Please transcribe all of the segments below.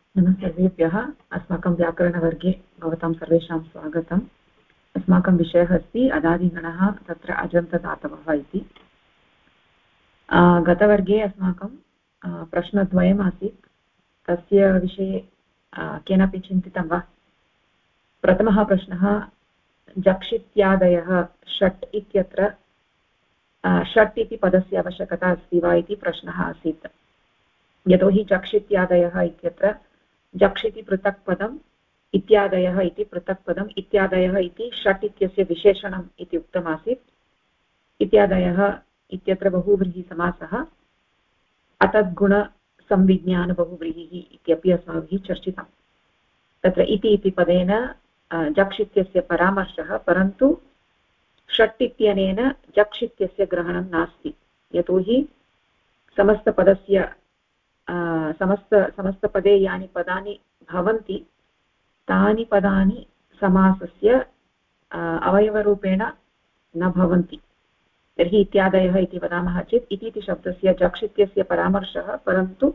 नमः सर्वेभ्यः। अस्माकं व्याकरणवर्गे भवतां सर्वेषां स्वागतम्। अस्माकं विषयः अस्ति अदादिगणः तत्र अजन्तदातवः इति। गतवर्गे अस्माकं प्रश्नद्वयम् आसीत्। तस्य विषये केनापि चिन्तितं वा? प्रथमः प्रश्नः, जक्ष इत्यादयः षट् इत्यत्र षट् इति पदस्य आवश्यकता अस्ति वा इति प्रश्नः आसीत्। यतोहि जक्ष इत्यादयः इत्यत्र जक्ष इति पृथक् पदम्, इत्यादयः इति पृथक् पदम्, इत्यादयः इति षट् इत्यस्य विशेषणम् इति उक्तमासीत्। इत्यादयः इत्यत्र बहुव्रीहिसमासः, अतद्गुणसंविज्ञानबहुव्रीहिः इत्यपि अस्माभिः चर्चितम्। तत्र इति पदेन जक्ष इत्यस्य परामर्शः, परन्तु षट् इत्यनेन जक्ष इत्यस्य ग्रहणं नास्ति। यतोहि समस्तपदस्य समस्तपदे यानि पदानि भवन्ति तानि पदानि समासस्य अवयवरूपेण न भवन्ति। तर्हि इत्यादयः इति वदामः चेत् इति शब्दस्य जक्ष इत्यस्य परामर्शः, परन्तु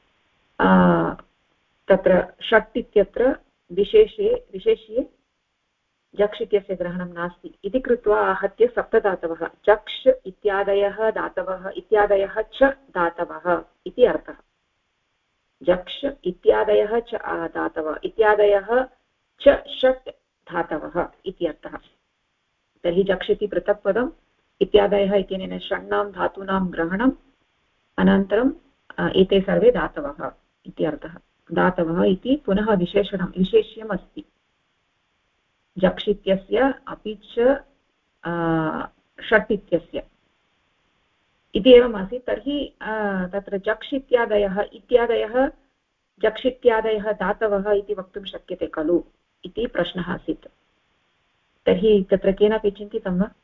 तत्र षट् इत्यत्र विशेष्ये जक्ष इत्यस्य ग्रहणं नास्ति इति कृत्वा आहत्य सप्तदातवः जक्ष इत्यादयः दातवः इत्यादयः च दातवः इति अर्थः। जक्ष इत्यादयः च धातवः इत्यादयः च षट् धातवः इति अर्थः। तर्हि जक्ष इति पृथक् पदम्, इत्यादयः इत्यनेन षण्णां धातूनां ग्रहणम्, अनन्तरं एते सर्वे धातवः इति अर्थः। धातवः इति पुनः विशेष्यम् अस्ति जक्ष इत्यस्य अपि च षट् इत्यस्य इति एवम् आसीत्। तर्हि तत्र जक्ष इत्यादयः जक्ष इत्यादयः धातवः इति वक्तुं शक्यते खलु इति प्रश्नः आसीत्। तर्हि तत्र केनापि चिन्तितं वा?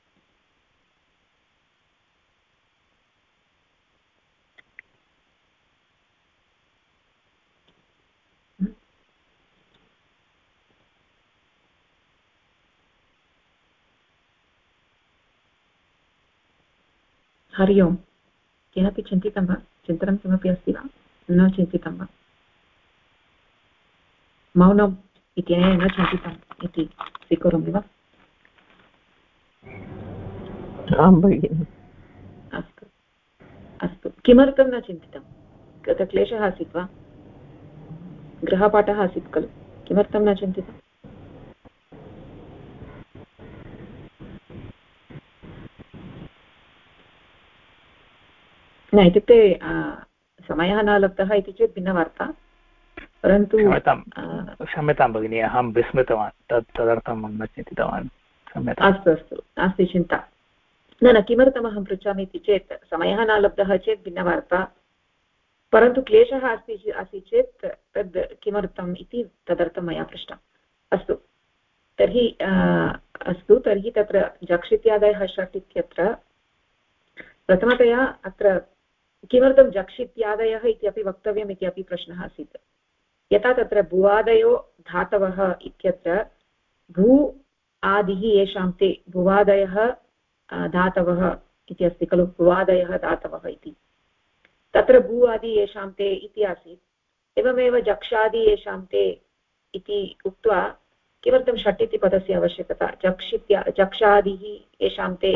हरि ओम्। केनापि चिन्तितं वा? चिन्तनं किमपि अस्ति वा? न चिन्तितं वा? मौनम् इत्यनेन न चिन्तितम् इति स्वीकरोमि वा? आं भगिनि। अस्तु अस्तु। किमर्थं न चिन्तितं? तत्र क्लेशः आसीत् वा? गृहपाठः आसीत् खलु, किमर्थं न चिन्तितम्? न इत्युक्ते समयः न लब्धः इति चेत् भिन्नवार्ता, परन्तु क्षम्यतां भगिनि, अहं विस्मृतवान्, तदर्थं न चिन्तितवान्, क्षम्यताम्। अस्तु अस्तु, नास्ति चिन्ता। न किमर्थमहं पृच्छामि इति चेत् समयः न लब्धः चेत् भिन्नवार्ता, परन्तु क्लेशः अस्ति चेत् तद् किमर्थम् इति तदर्थं मया पृष्टम्। अस्तु तर्हि तर्हि तत्र जक्ष इत्यादयः षट् इत्यत्र प्रथमतया अत्र किमर्थं जक्ष इत्यादयः इत्यपि वक्तव्यम् इत्यपि प्रश्नः आसीत्। यथा तत्र भुवादयो धातवः इत्यत्र भू आदिः येषां ते भुवादयः धातवः इति अस्ति खलु, भुवादयः धातवः इति। तत्र भू आदि येषां ते इति आसीत्। एवमेव जक्षादि येषां ते इति उक्त्वा किमर्थं षट् इति पदस्य आवश्यकता? जक्षादिः येषां ते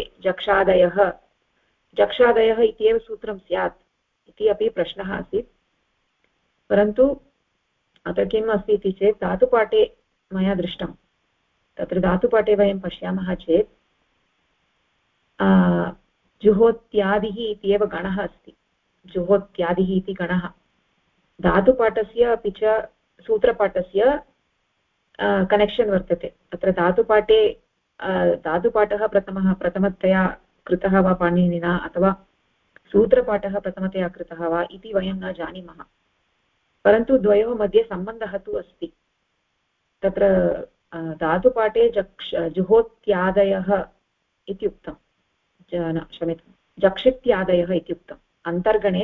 जक्षादयः इत्येव सूत्रं स्यात् इति अपि प्रश्नः आसीत्। परन्तु अत्र किम् अस्ति इति चेत् धातुपाठे मया दृष्टं, तत्र धातुपाठे वयं पश्यामः चेत् जुहोत्यादिः इत्येव गणः अस्ति। जुहोत्यादिः इति गणः धातुपाठस्य अपि च सूत्रपाठस्य कनेक्षन् वर्तते। अत्र धातुपाठे धातुपाठः प्रथमतया कृतः वा पाणिनिना अथवा सूत्रपाठः प्रथमतया कृतः वा इति वयं न जानीमः, परन्तु द्वयोः मध्ये सम्बन्धः तु अस्ति। तत्र धातुपाठे जुहोत्यादयः इति उक्तं, क्षम्यतां, जक्षित्यादयः इति उक्तम्। अन्तर्गणे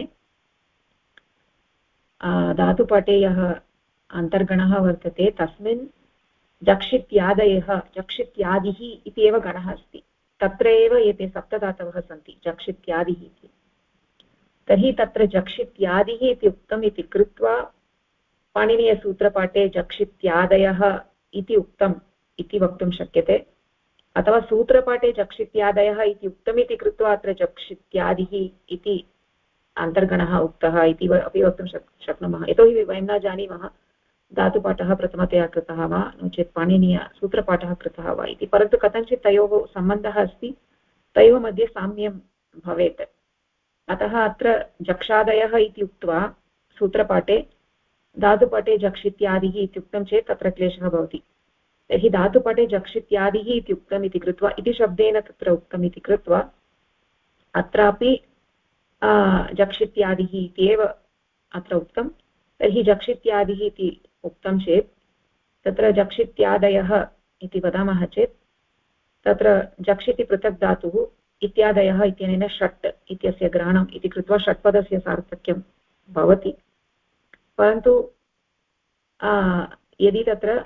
धातुपाठे यः अन्तर्गणः वर्तते तस्मिन् जक्षित्यादयः जक्षित्यादिः इति एव गणः अस्ति। तत्र एव एते सप्तधातवः सन्ति जक्षित्यादिः इति। तर्हि तत्र जक्षित्यादिः इति उक्तम् इति कृत्वा पाणिनीयसूत्रपाठे जक्षित्यादयः इति उक्तम् इति वक्तुं शक्यते, अथवा सूत्रपाठे जक्षित्यादयः इति उक्तमिति कृत्वा अत्र जक्षित्यादिः इति अन्तर्गणः उक्तः इति अपि वक्तुं शक्नुमः। यतोहि वयं न जानीमः धातुपाठः प्रथमतया कृतः वा नो चेत् पाणिनीयसूत्रपाठः कृतः वा इति, परन्तु कथञ्चित् तयोः सम्बन्धः अस्ति, तयोः मध्ये साम्यं भवेत्। अतः अत्र जक्षादयः इति उक्त्वा सूत्रपाठे धातुपाठे जक्षित्यादिः इत्युक्तं चेत् तत्र क्लेशः भवति। तर्हि धातुपाठे जक्षित्यादिः इति उक्तम् इति कृत्वा इति शब्देन तत्र उक्तम् इति कृत्वा अत्रापि जक्षित्यादिः इत्येव अत्र उक्तं। तर्हि जक्षित्यादिः इति उक्तं चेत् तत्र जक्षित्यादयः इति वदामः चेत् तत्र जक्षिति पृथक् धातुः, इत्यादयः इत्यनेन षट् इत्यस्य ग्रहणम् इति कृत्वा षट्पदस्य सार्थक्यं भवति। परन्तु यदि तत्र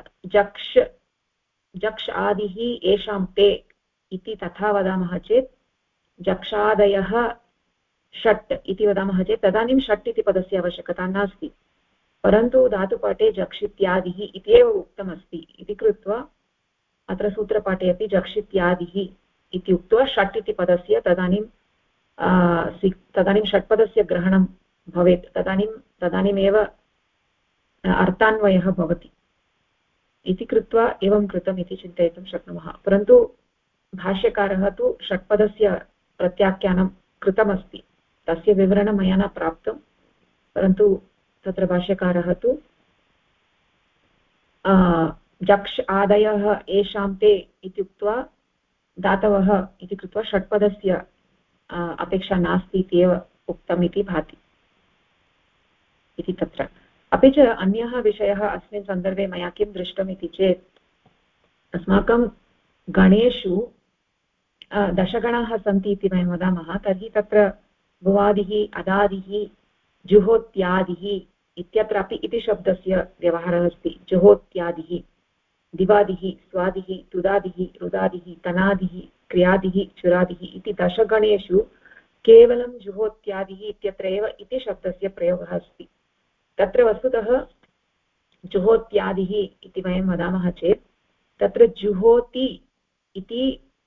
जक्ष आदिः येषां ते इति तथा वदामः चेत् जक्षादयः षट् इति वदामः चेत् तदानीं षट् इति पदस्य आवश्यकता नास्ति, परन्तु धातुपाठे जक्षित्यादिः इत्येव उक्तमस्ति इति कृत्वा अत्र सूत्रपाठे अपि जक्षित्यादिः इति उक्त्वा षट् इति पदस्य तदानीं षट्पदस्य ग्रहणं भवेत्, तदानीमेव अर्थान्वयः भवति इति कृत्वा एवं कृतम् इति चिन्तयितुं शक्नुमः। परन्तु भाष्यकारः तु षट्पदस्य प्रत्याख्यानं कृतमस्ति, तस्य विवरणं मया न प्राप्तं, परन्तु तत्र भाष्यकारः तु जक्ष आदयः येषां ते इत्युक्त्वा धातवः इति कृत्वा षट्पदस्य अपेक्षा नास्ति इत्येव उक्तम् इति भाति इति तत्र। अपि च अन्यः विषयः अस्मिन् सन्दर्भे मया किं दृष्टम् इति चेत् अस्माकं गणेषु दशगणाः सन्ति इति वयं वदामः, तर्हि तत्र भुवादिः अदादिः जुहोत्यादिः इत्यत्रापि इति शब्दस्य व्यवहारः अस्ति। जुहोत्यादिः दिवादिः स्वादिः तुदादिः रुदादिः तनादिः क्रियादिः चुरादिः इति दशगणेषु केवलं जुहोत्यादिः इत्यत्र एव इति शब्दस्य प्रयोगः अस्ति। तत्र वस्तुतः जुहोत्यादिः इति वयं वदामः चेत् तत्र जुहोति इति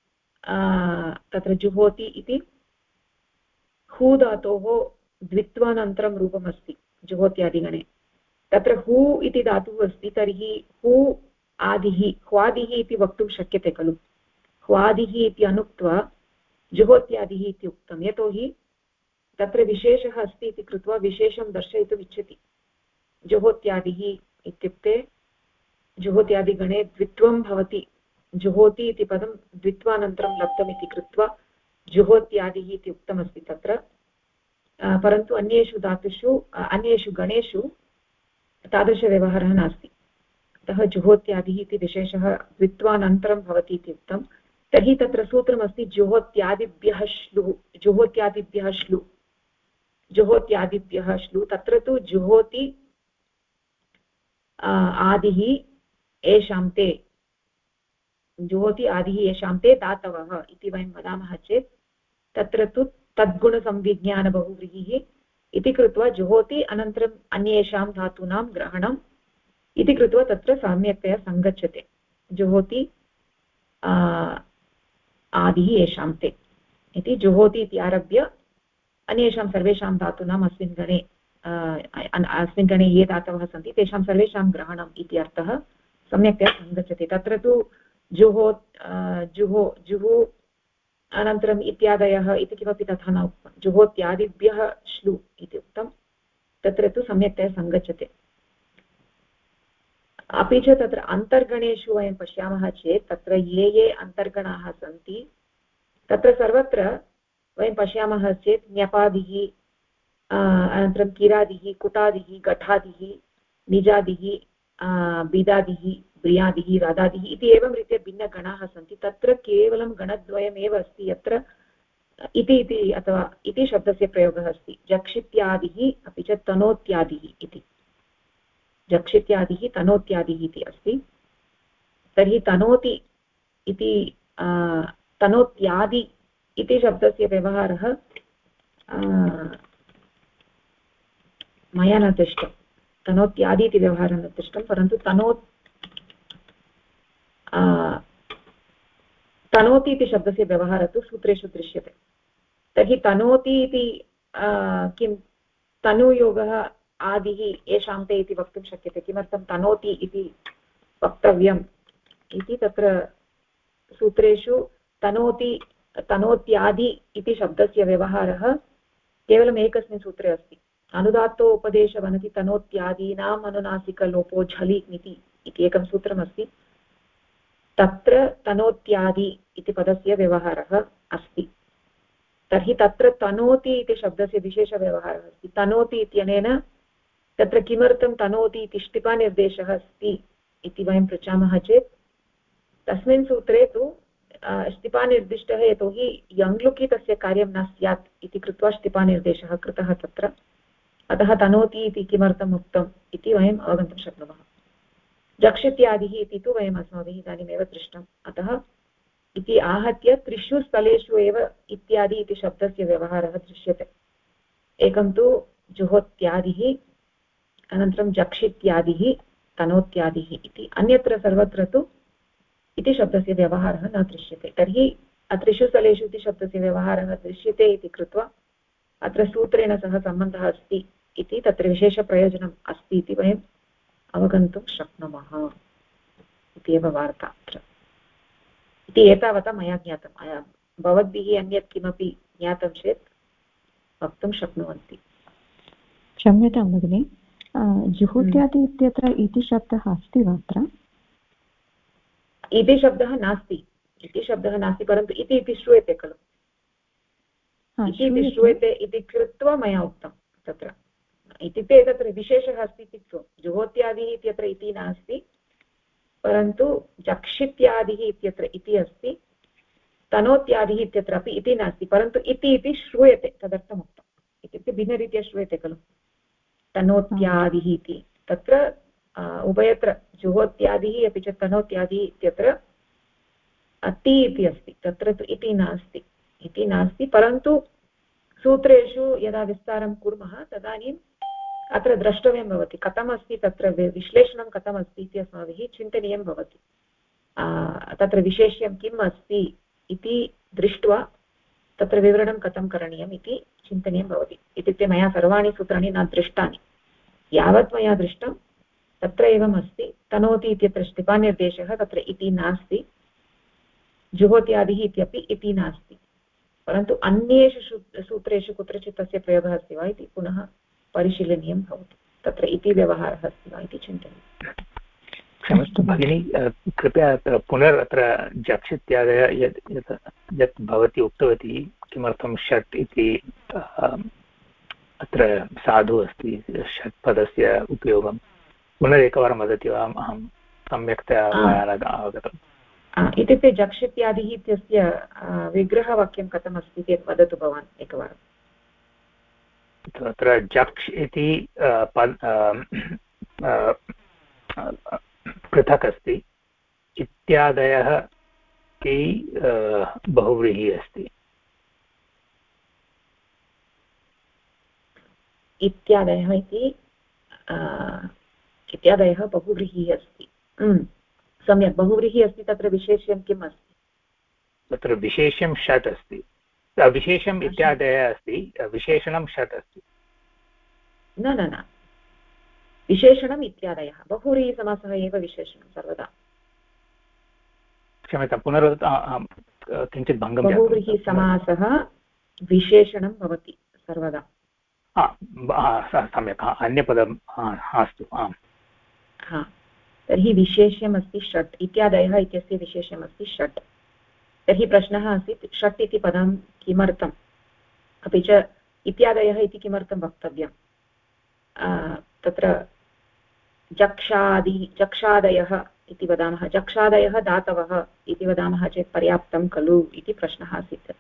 हू धातोः द्वित्वानन्तरं रूपमस्ति जुहोत्यादिगणे। तत्र हू इति धातुः अस्ति, तर्हि हू आदिः ह्वादिः इति वक्तुं शक्यते खलु। ह्वादिः इति अनुक्त्वा जुहोत्यादिः इति उक्तं, यतोहि तत्र विशेषः अस्ति इति कृत्वा विशेषं दर्शयितुम् इच्छति। जुहोत्यादिः इत्युक्ते जुहोत्यादिगणे द्वित्वं भवति, जुहोति इति पदं द्वित्वानन्तरं लब्धम् इति कृत्वा जुहोत्यादिः इति उक्तमस्ति तत्र। परन्तु अन्येषु धातुषु अन्येषु गणेषु तादृशव्यवहारः नास्ति, अतः जुहोत्यादिः इति विशेषः द्वित्वानन्तरं भवति इति उक्तं। तर्हि तत्र सूत्रमस्ति जुहोत्यादिभ्यः श्लुः, जुहोत्यादिभ्यः श्लु, जुहोत्यादिभ्यः श्लु। तत्र तु जुहोति आदिः येषां ते, जुहोति आदिः येषां ते दातवः इति वयं वदामः चेत् तत्र तु तद्गुणसंविज्ञानबहुव्रीहिः इति कृत्वा जुहोति अनन्तरम् अन्येषां धातूनां ग्रहणम् इति कृत्वा तत्र सम्यक्तया सङ्गच्छते। जुहोति आदिः येषां ते इति जुहोति इति आरभ्य अन्येषां सर्वेषां धातूनाम् अस्मिन् गणे ये धातवः सन्ति तेषां सर्वेषां ग्रहणम् इति अर्थः सम्यक्तया सङ्गच्छति। तत्र तु जुहो अनन्तरम् इत्यादयः इति किमपि तथा न उक्तं, जुहोत्यादिभ्यः श्लु इति उक्तं, तत्र तु सम्यक्तया सङ्गच्छते। अपि च तत्र अन्तर्गणेषु वयं पश्यामः चेत् तत्र ये अन्तर्गणाः सन्ति तत्र सर्वत्र वयं पश्यामः चेत् ञपादिः अनन्तरं किरादिः कुटादिः घटादिः निजादिः बिदादिः ब्रियादिः रदादिः इति एवं रीत्या भिन्नगणाः सन्ति। तत्र केवलं गणद्वयमेव अस्ति यत्र इति अथवा इति शब्दस्य प्रयोगः अस्ति, जक्षित्यादिः अपि च तनोत्यादिः इति। जक्षित्यादिः तनोत्यादिः इति अस्ति। तर्हि तनोति इति तनोत्यादि इति शब्दस्य व्यवहारः मया न दृष्टम्, तनोत्यादि इति व्यवहारः न दृष्टं, परन्तु तनोति इति शब्दस्य व्यवहारः तु सूत्रेषु दृश्यते। तर्हि तनोति इति किं तनुयोगः आदिः येषां ते इति वक्तुं शक्यते। किमर्थं तनोति इति वक्तव्यम् इति तत्र सूत्रेषु तनोत्यादि इति शब्दस्य व्यवहारः केवलम् एकस्मिन् सूत्रे अस्ति। अनुदात्तोपदेशवनति तनोत्यादीनाम् अनुनासिकलोपो झलि इति एकं सूत्रमस्ति। तत्र तनोत्यादि इति पदस्य व्यवहारः अस्ति। तर्हि तत्र तनोति इति शब्दस्य विशेषव्यवहारः अस्ति। तनोति इत्यनेन तत्र किमर्थं तनोति इति ष्टिपानिर्देशः अस्ति इति वयं पृच्छामः चेत् तस्मिन् सूत्रे तु ष्टिपानिर्दिष्टः यतोहि यङ्लुकि तस्य कार्यं न स्यात् इति कृत्वा ष्टिपानिर्देशः कृतः तत्र। अतः तनोति इति किमर्थम् उक्तम् इति वयम् अवगन्तुं शक्नुमः। जक्षित्यादिः इति तु वयम् अस्माभिः इदानीमेव दृष्टम्। अतः इति आहत्य त्रिषु स्थलेषु एव इत्यादि इति शब्दस्य व्यवहारः दृश्यते। एकं तु जुहोत्यादिः, अनन्तरं जक्षित्यादिः, तनोत्यादिः इति। अन्यत्र सर्वत्र तु इति शब्दस्य व्यवहारः न दृश्यते। तर्हि त्रिषु स्थलेषु इति शब्दस्य व्यवहारः दृश्यते इति कृत्वा अत्र सूत्रेण सह सम्बन्धः अस्ति इति तत्र विशेषप्रयोजनम् अस्ति इति वयम् अवगन्तुं शक्नुमः इति एव वार्ता अत्र इति एतावता मया ज्ञातं। भवद्भिः अन्यत् किमपि ज्ञातं चेत् वक्तुं शक्नुवन्ति। क्षम्यतां भगिनि, जुहुत्यादि इत्यत्र इति शब्दः अस्ति वा अत्र? इति शब्दः नास्ति, इति शब्दः नास्ति, परन्तु इति श्रूयते खलु। इति श्रूयते इति कृत्वा मया उक्तं तत्र। इत्युक्ते तत्र विशेषः अस्ति इति जुहोत्यादिः इत्यत्र इति नास्ति, परन्तु जक्षित्यादिः इत्यत्र इति अस्ति, तनोत्यादिः इत्यत्रापि इति नास्ति, परन्तु इति श्रूयते, तदर्थम् उक्तम्। इत्युक्ते भिन्नरीत्या श्रूयते खलु तनोत्यादिः इति। तत्र उभयत्र जुहोत्यादिः अपि च तनोत्यादिः इत्यत्र ति इति अस्ति, तत्र तु इति नास्ति, परन्तु सूत्रेषु यदा विस्तारं कुर्मः तदानीम् अत्र द्रष्टव्यं भवति कथमस्ति, तत्र विश्लेषणं कथमस्ति इति अस्माभिः चिन्तनीयं भवति। तत्र विशेष्यं किम् अस्ति इति दृष्ट्वा तत्र विवरणं कथं करणीयम् इति चिन्तनीयं भवति। इत्युक्ते मया सर्वाणि सूत्राणि न दृष्टानि, यावत् मया दृष्टं तत्र एवम् अस्ति। तनोति इत्यत्र ष्टिपानिर्देशः, तत्र इति नास्ति। जुहोत्यादिः इत्यपि इति नास्ति, परन्तु अन्येषु सूत्रेषु कुत्रचित् तस्य प्रयोगः अस्ति वा इति पुनः परिशीलनीयं भवति। तत्र इति व्यवहारः अस्ति वा इति चिन्तनीयम्। क्षम्यतां भगिनी, कृपया पुनरत्र जक्षित्यादय यत् भवती उक्तवती, किमर्थं षट् इति अत्र साधु अस्ति षट् पदस्य उपयोगं पुनरेकवारं वदति वा? अहं सम्यक्तया मया न अवगतम्। इत्युक्ते जक्षित्यादिः इत्यस्य विग्रहवाक्यं कथमस्ति इति वदतु भवान् एकवारम्। तत्र जक्ष् इति पृथक् अस्ति, इत्यादयः इति बहुव्रीहिः अस्ति। इत्यादयः बहुव्रीहिः अस्ति। सम्यक्, बहुव्रीहिः अस्ति। तत्र विशेष्यं किम् अस्ति? तत्र विशेष्यं षट् अस्ति, विशेषम् इत्यादयः अस्ति, विशेषणं षट् अस्ति। न विशेषणम् इत्यादयः, बहुव्रीहिसमासः एव विशेषणं सर्वदा। क्षम्यतां, पुनर्वदतु, किञ्चित् भङ्गं। बहुव्रीहिसमासः विशेषणं भवति सर्वदा। सम्यक्, अन्यपदम् अस्तु। आम्, तर्हि विशेष्यमस्ति षट्, इत्यादयः इत्यस्य विशेष्यमस्ति षट्। तर्हि प्रश्नः आसीत् षट् इति पदं किमर्थम्, अपि च इत्यादयः इति किमर्थं वक्तव्यं। तत्र जक्षादयः इति वदामः, जक्षादयः धातवः इति वदामः चेत् पर्याप्तं खलु इति प्रश्नः आसीत्।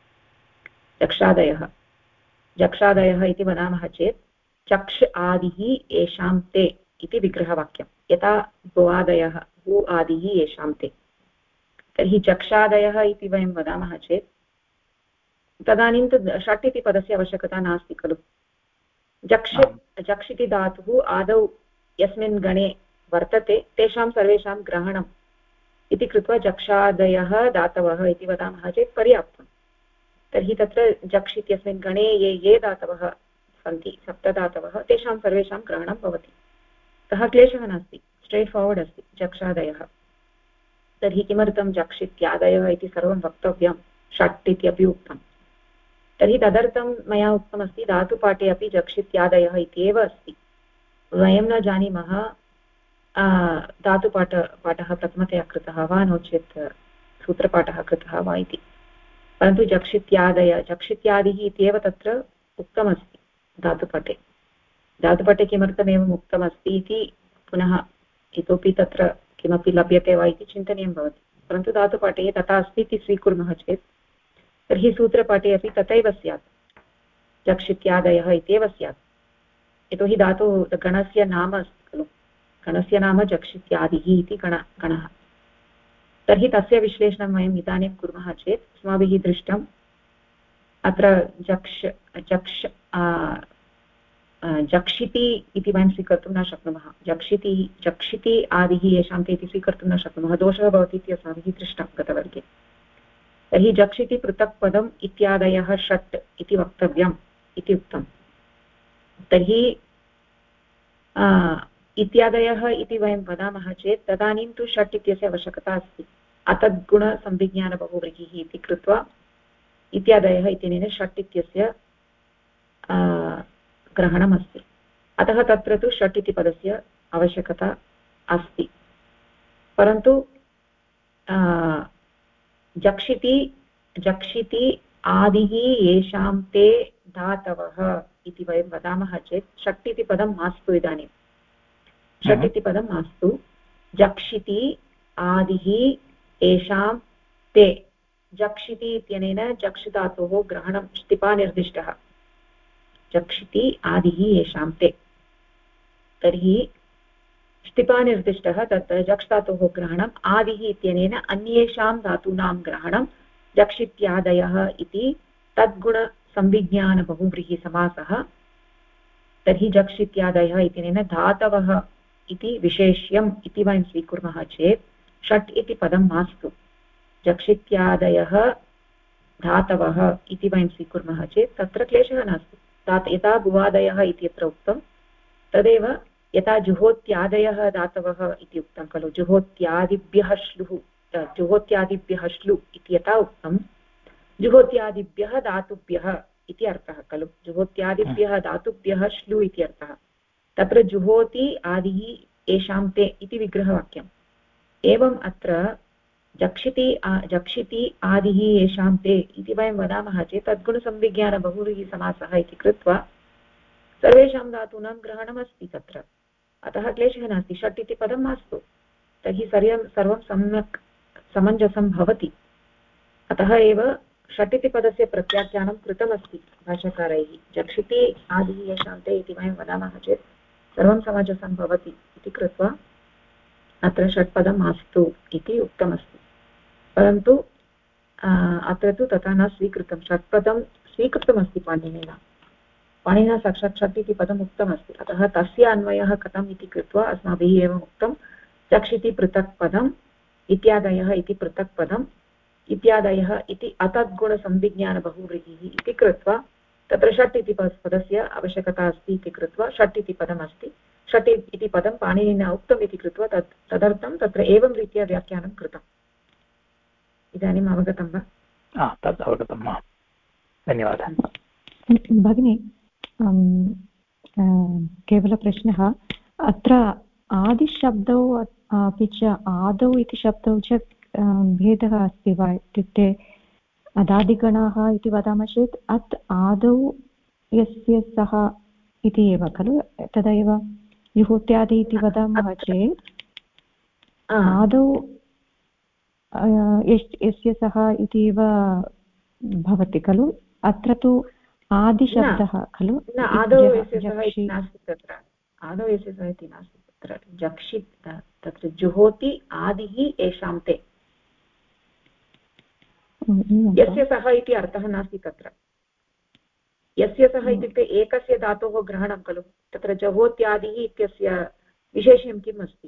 जक्षादयः इति वदामः चेत् चक्ष आदिः येषां ते इति विग्रहवाक्यं, यथा भुवादयः भू आदिः येषां ते। तर्हि जक्षादयः इति वयं वदामः चेत् तदानीं तु षट् इति पदस्य आवश्यकता नास्ति खलु। जक्ष इति धातुः आदौ यस्मिन् गणे वर्तते तेषां सर्वेषां ग्रहणम् इति कृत्वा जक्षादयः धातवः इति वदामः चेत् पर्याप्तं। तर्हि तत्र जक्ष् इत्यस्मिन् गणे ये ये धातवः सन्ति सप्तधातवः तेषां सर्वेषां ग्रहणं भवति। अतः क्लेशः नास्ति, स्ट्रेट् फार्वर्ड् अस्ति जक्षादयः। तर्हि किमर्थं जक्ष् इत्यादयः इति सर्वं वक्तव्यं, षट् इत्यपि उक्तं। तर्हि तदर्थं मया उक्तमस्ति धातुपाठे अपि जक्ष् इत्यादयः इत्येव अस्ति। वयं न जानीमः पाठः प्रथमतया कृतः वा नो चेत् सूत्रपाठः कृतः वा इति, परन्तु जक्ष् इत्यादिः इत्येव तत्र उक्तमस्ति धातुपाठे। धातुपाठे किमर्थमेवम् उक्तमस्ति इति पुनः इतोपि तत्र किमपि लभ्यते वा इति चिन्तनीयं भवति, परन्तु धातुपाठे तथा अस्ति इति स्वीकुर्मः चेत् तर्हि सूत्रपाठे अपि तथैव स्यात्, जक्ष् इत्यादयः इत्येव स्यात्। यतोहि धातुः गणस्य नाम अस्ति खलु, गणस्य नाम जक्ष् इत्यादिः इति गणः। तर्हि तस्य विश्लेषणं वयम् इदानीं कुर्मः चेत् अस्माभिः दृष्टम् अत्र जक्षिति इति वयं स्वीकर्तुं न शक्नुमः। जक्षिति आदिः येषां ते इति स्वीकर्तुं न शक्नुमः, दोषः भवति इति अस्माभिः दृष्टं गतवर्गे। तर्हि जक्षिति पृथक् पदम् इत्यादयः षट् इति वक्तव्यम् इति उक्तम्। तर्हि इत्यादयः इति वयं वदामः चेत् तदानीं तु षट् इत्यस्य आवश्यकता अस्ति। अतद्गुणसंविज्ञानबहुव्रीहिः इति कृत्वा इत्यादयः इत्यनेन षट् इत्यस्य ग्रहणमस्ति। अतः तत्र तु षट् इति पदस्य आवश्यकता अस्ति। परन्तु जक्षिति आदिः येषां ते धातवः इति वयं वदामः चेत् षट् इति पदं मास्तु। इदानीं षट् इति पदं मास्तु। जक्षिति आदिः येषां ते, जक्षिति इत्यनेन जक्ष् धातोः ग्रहणं स्टिपा निर्दिष्टः। जक्षिति आदिः येषां ते, तर्हि स्टिपा निर्दिष्टः तत् जक्ष् धातोः ग्रहणम्। आदिः इत्यनेन अन्येषां धातूनां ग्रहणं जक्षित्यादयः इति तद्गुणसंविज्ञानबहुव्रीहिसमासः। तर्हि जक्षित्यादयः इत्यनेन धातवः इति विशेष्यम् इति वयं स्वीकुर्मः चेत् षट् इति पदं मास्तु। जक्षित्यादयः धातवः इति वयं स्वीकुर्मः चेत् तत्र क्लेशः नास्ति। यथा भुवादयः इत्यत्र उक्तं तदेव यथा जुहोत्यादयः धातवः इति उक्तं खलु, जुहोत्यादिभ्यः श्लु इति यथा उक्तं, जुहोत्यादिभ्यः धातुभ्यः इति अर्थः खलु, जुहोत्यादिभ्यः धातुभ्यः श्लु इति अर्थः। तत्र जुहोति आदिः येषां ते इति विग्रहवाक्यम्। एवम् अत्र जक्षिति आदिः येषां ते इति वयं वदामः चेत् तद्गुणसंविज्ञानबहुव्रीहिसमासः इति कृत्वा सर्वेषां धातूनां ग्रहणमस्ति तत्र। अतः क्लेशः नास्ति, षट् इति पदं मास्तु। तर्हि सर्वं सम्यक् समञ्जसं भवति। अतः एव षट् इति पदस्य प्रत्याख्यानं कृतमस्ति भाष्यकारैः। जक्षिति आदिः येषां ते इति वयं वदामः चेत् सर्वं समञ्जसं भवति इति कृत्वा अत्र षट्पदं मास्तु इति उक्तमस्ति। परन्तु अत्र तु तथा न स्वीकृतं। षट्पदं स्वीकृतमस्ति पाणिनिना साक्षात् षट् इति पदम् उक्तमस्ति। अतः तस्य अन्वयः कथम् इति कृत्वा अस्माभिः एवम् उक्तं, जक्षिति पृथक् पदम्, इत्यादयः इति पृथक् पदम्, इत्यादयः इति अतद्गुणसंविज्ञानबहुव्रीहिः इति कृत्वा तत्र षट् इति पदस्य आवश्यकता अस्ति इति कृत्वा षट् इति पदमस्ति। षट् इति पदं पाणिनिना उक्तम् इति कृत्वा तदर्थं तत्र एवं रीत्या व्याख्यानं कृतम्। इदानीम् अवगतं वा? तद् अवगतं वा, धन्यवादः भगिनी। केवलप्रश्नः, अत्र आदिशब्दौ अपि च आदौ इति शब्दौ च भेदः अस्ति वा? इत्युक्ते अदादिगणाः इति वदामः चेत् अत् आदौ यस्य सः इति एव खलु, तदैव जुहोत्यादि इति वदामः चेत् आदौ यस्य सः इति एव भवति खलु। अत्र तु आदिशब्दः खलु। आदौ यस्य सः इति नास्ति तत्र, आदौ यस्य सः इति नास्ति तत्र। जक्षित् तत्र जुहोति आदिः येषां ते, यस्य सः इति अर्थः नास्ति तत्र। यस्य सः इत्युक्ते एकस्य धातोः ग्रहणं खलु। तत्र जहोत्यादिः इत्यस्य विशेष्यं किम् अस्ति?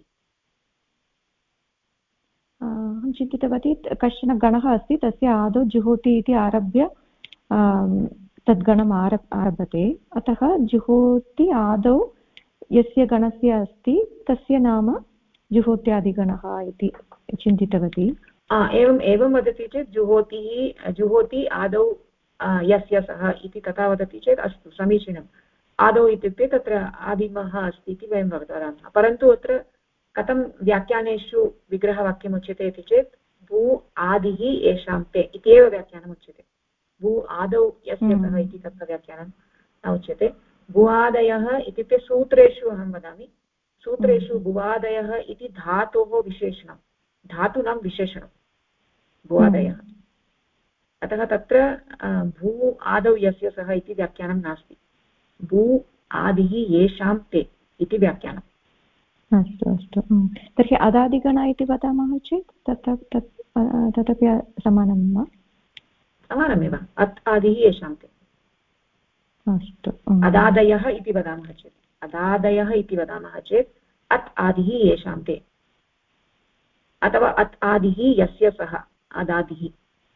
अहं चिन्तितवती कश्चन गणः अस्ति, तस्य आदौ जुहोति इति आरभ्य तद्गणम् आरभते, अतः जुहोति आदौ यस्य गणस्य अस्ति तस्य नाम जुहोत्यादिगणः इति चिन्तितवती। एवम् एवं वदति चेत् जुहोति आदौ यस्य सः इति तथा वदति चेत् अस्तु, समीचीनम्। आदौ इत्युक्ते तत्र आदिमः अस्ति इति वयं वदामः, परन्तु अत्र कथं व्याख्यानेषु विग्रहवाक्यम् उच्यते इति चेत् भू आदिः येषां ते इत्येव व्याख्यानम् उच्यते। भू आदौ यस्य सः इति तत्र व्याख्यानं न उच्यते। भुवादयः इत्युक्ते सूत्रेषु अहं वदामि, सूत्रेषु भुवादयः इति धातोः विशेषणं, धातूनां विशेषणं भुवादयः। अतः तत्र भू आदौ यस्य सः इति व्याख्यानं नास्ति, भू आदिः येषां ते इति व्याख्यानम्। अस्तु अस्तु, तर्हि अदादिगण इति वदामः चेत् तदपि समानं वा? समानमेव, अत् आदिः येषां ते। अस्तु, अदादयः इति वदामः चेत्, अदादयः इति वदामः चेत् अत् आदिः येषां ते, अथवा अत् आदिः यस्य सः अदादिः।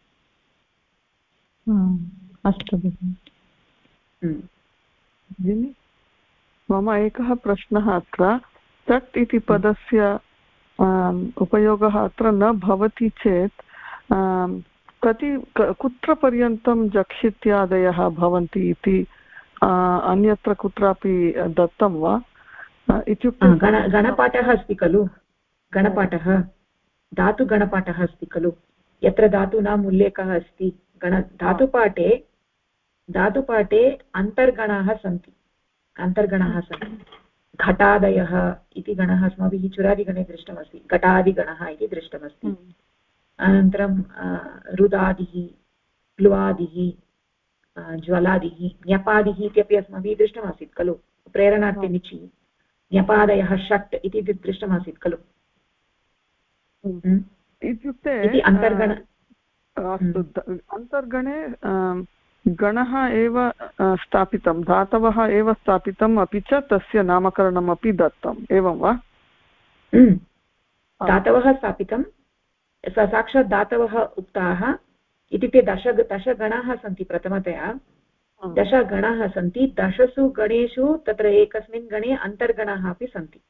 अस्तु भगिनि, मम एकः प्रश्नः अत्र, तत् इति पदस्य उपयोगः अत्र न भवति चेत् कुत्र पर्यन्तं जक्षित्यादयः भवन्ति इति अन्यत्र कुत्रापि दत्तं वा? इत्युक्ते गणपाठः अस्ति खलु, गणपाठः धातुगणपाठः अस्ति खलु, यत्र धातूनाम् उल्लेखः अस्ति। धातुपाठे अन्तर्गणाः सन्ति, घटादयः इति गणः अस्माभिः चुरादिगणे दृष्टमस्ति, घटादिगणः इति दृष्टमस्ति। अनन्तरं रुदादिः, प्लुवादिः, ज्वलादिः, ञपादिः इत्यपि अस्माभिः दृष्टमासीत् खलु, प्रेरणार्थे निचि, ञपादयः षट् इति दृष्टमासीत् खलु। इत्युक्ते अन्तर्गणे गणः एव स्थापितं, धातवः एव स्थापितम्, अपि च तस्य नामकरणमपि दत्तम्, एवं वा? धातवः स्थापितं, साक्षात् धातवः उक्ताः, इत्युक्ते दशगणाः सन्ति। प्रथमतया दशगणाः सन्ति, दशसु गणेषु तत्र एकस्मिन् गणे अन्तर्गणाः अपि सन्ति,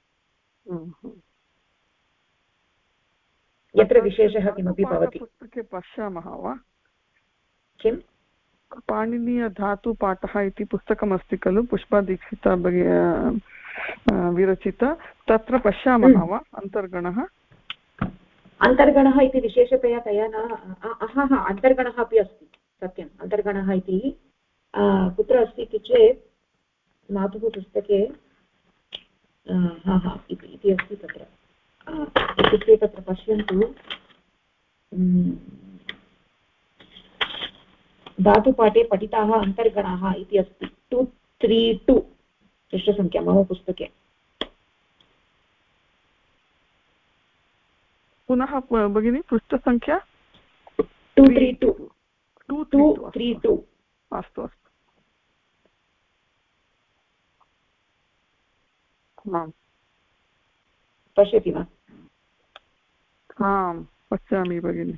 यत्र विशेषः किमपि भवति। पुस्तके पश्यामः वा? किं? पाणिनीयधातुपाठः इति पुस्तकमस्ति खलु, पुष्पादीक्षिता विरचित, तत्र पश्यामः वा अन्तर्गणः? अन्तर्गणः इति विशेषतया तया न, अन्तर्गणः अपि अस्ति, सत्यम्। अन्तर्गणः इति कुत्र अस्ति इति चेत् मातुः पुस्तके इति अस्ति तत्र, इत्युक्ते तत्र पश्यन्तु, धातुपाठे पठिताः अन्तर्गणाः इति अस्ति 232 पृष्ठसङ्ख्या मम पुस्तके। पुनः भगिनी पृष्ठसङ्ख्या 232। अस्तु अस्तु, पश्यति वा? आम्, पश्यामि भगिनि,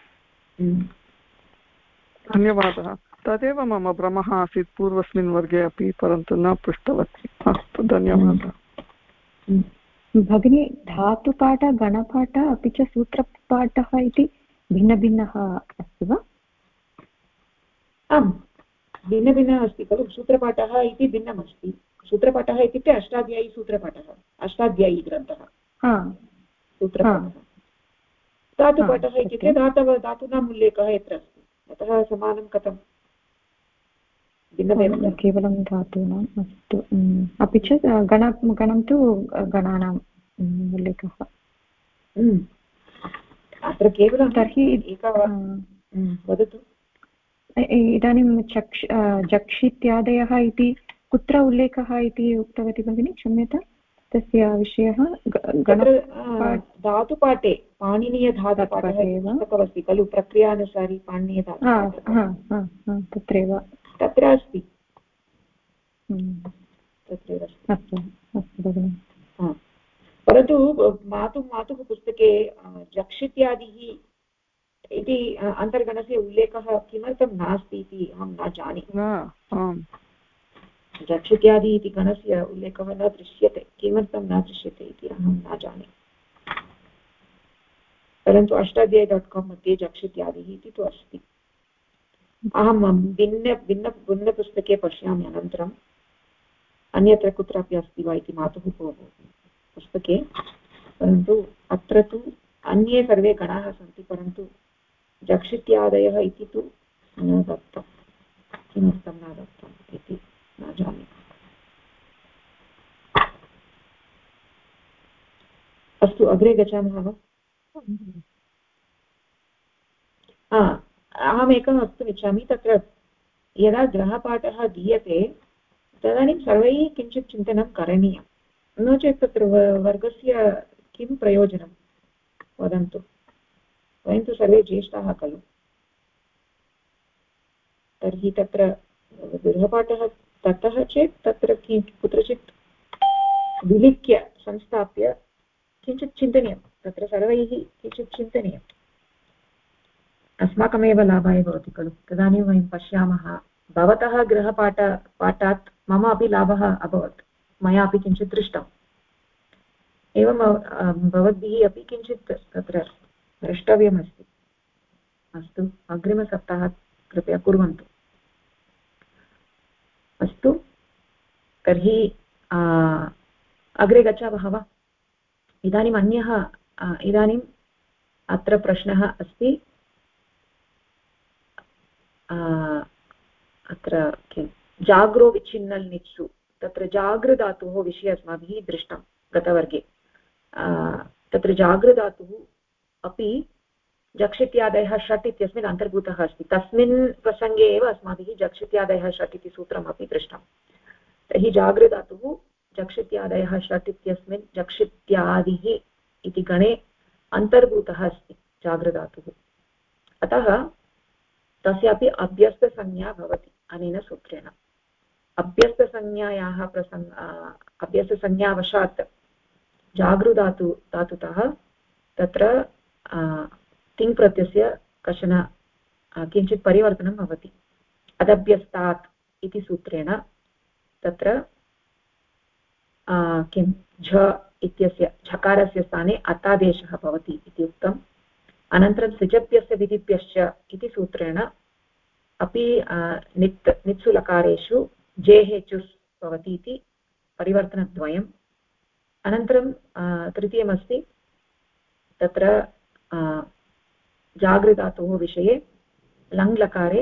धन्यवादः। तदेव मम भ्रमः आसीत् पूर्वस्मिन् वर्गे अपि, परन्तु न पृष्टवती। अस्तु, धन्यवादः। भगिनी, धातुपाठ, गणपाठ अपि च सूत्रपाठः इति भिन्नभिन्नः अस्ति वा? आम्, भिन्नभिन्नः अस्ति खलु। सूत्रपाठः इति भिन्नमस्ति। सूत्रपाठः इत्युक्ते अष्टाध्यायी सूत्रपाठः, अष्टाध्यायी ग्रन्थः सूत्रपाठः। धातुपाठः इत्युक्ते धातूनाम् उल्लेखः यत्र अस्ति, अतः समानं कथं? भिन्नमेव, केवलं धातूनाम्। अस्तु, अपि च गणं तु गणानाम् उल्लेखः। अत्र केवलं तर्हि वदतु। इदानीं जक्षित्यादयः इति कुत्र उल्लेखः इति उक्तवती भगिनी, क्षम्यता, तस्य विषयः? धातुपाठे, पाणिनीयधातुपाठः पुस्तकमस्ति खलु, प्रक्रियानुसारी पाणिनीयधातुपाठः, तत्रैव तत्र अस्ति, अस्तु अस्तु भगिनि। परन्तु मातुः पुस्तके जक्ष इत्यादिः इति अन्तर्गणस्य उल्लेखः किमर्थं नास्ति इति अहं न जाने। जक्ष इत्यादि इति गणस्य उल्लेखः न दृश्यते, किमर्थं न दृश्यते इति अहं न जाने। परन्तु अष्टाध्यायी.com मध्ये जक्ष इत्यादिः इति तु अस्ति। अहं भिन्नपुस्तके पश्यामि अनन्तरम् अन्यत्र कुत्रापि अस्ति वा इति मातुः पुस्तके, परन्तु अत्र तु अन्ये सर्वे गणाः सन्ति, परन्तु जक्ष इत्यादयः इति तु न दत्तं। किमर्थं न दत्तम् इति न जाने। अस्तु, अग्रे गच्छामः वा? अहमेकं वक्तुमिच्छामि। तत्र यदा गृहपाठः दीयते तदानीं सर्वैः किञ्चित् चिन्तनं करणीयं, नो चेत् तत्र वर्गस्य किं प्रयोजनं वदन्तु। वयं तु सर्वे ज्येष्ठाः खलु। तर्हि तत्र गृहपाठः दत्तः चेत् तत्र कुत्रचित् विलिख्य संस्थाप्य किञ्चित् चिन्तनीयं, तत्र सर्वैः किञ्चित् चिन्तनीयम्। अस्माकमेव लाभाय भवति खलु। तदानीं वयं पश्यामः, भवतः गृहपाठात् मम अपि लाभः अभवत्, मया अपि किञ्चित् दृष्टम्। एवं भवद्भिः अपि किञ्चित् तत्र द्रष्टव्यमस्ति। अस्तु, अग्रिमसप्ताहात् कृपया कुर्वन्तु। अस्तु, तर्हि अग्रे गच्छामः वा? इदानीम् अत्र प्रश्नः अस्ति। अत्र किं जाग्रो विच्छिन्नल् नित्सु, तत्र जागृधातुः विषये अस्माभिः दृष्टं गतवर्गे। तत्र जागृधातुः अपि जक्ष इत्यादयः षट् इत्यस्मिन् अन्तर्भूतः अस्ति। तस्मिन् प्रसङ्गे एव अस्माभिः जक्ष इत्यादयः षट् इति सूत्रमपि दृष्टं। तर्हि जागृधातुः जक्ष इत्यादयः षट् इत्यस्मिन् जक्ष इत्यादिः इति गणे अन्तर्भूतः अस्ति जागृधातुः। अतः तस्यापि अभ्यस्तसंज्ञा भवति अनेन सूत्रेण। अभ्यस्तसंज्ञावशात् जागृधातुतः तत्र तिङ्प्रत्ययस्य कश्चन किञ्चित् परिवर्तनं भवति। अदभ्यस्तात् इति सूत्रेण तत्र किं झ इत्यस्य झकारस्य स्थाने अतादेशः भवति इति उक्तम्। अनन्तरं सिजप्यस्य विधिभ्यश्च इति सूत्रेण अपि नित्सुलकारेषु जेः चुस् भवति इति परिवर्तनद्वयम्। अनन्तरं तृतीयमस्ति तत्र जागृधातुः विषये लङ्लकारे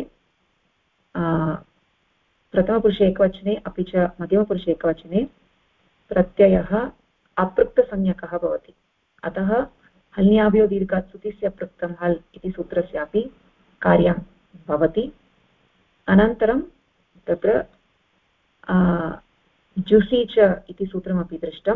प्रथमपुरुषे एकवचने अपि च मध्यमपुरुषे एकवचने प्रत्ययः अपृक्तसंज्ञकः भवति। अतः हल्न्याभ्यो दीर्घात् सुतिस्य पृक्तं हल् इति सूत्रस्यापि कार्यं भवति। अनन्तरं तत्र जुसि च इति सूत्रमपि दृष्टम्।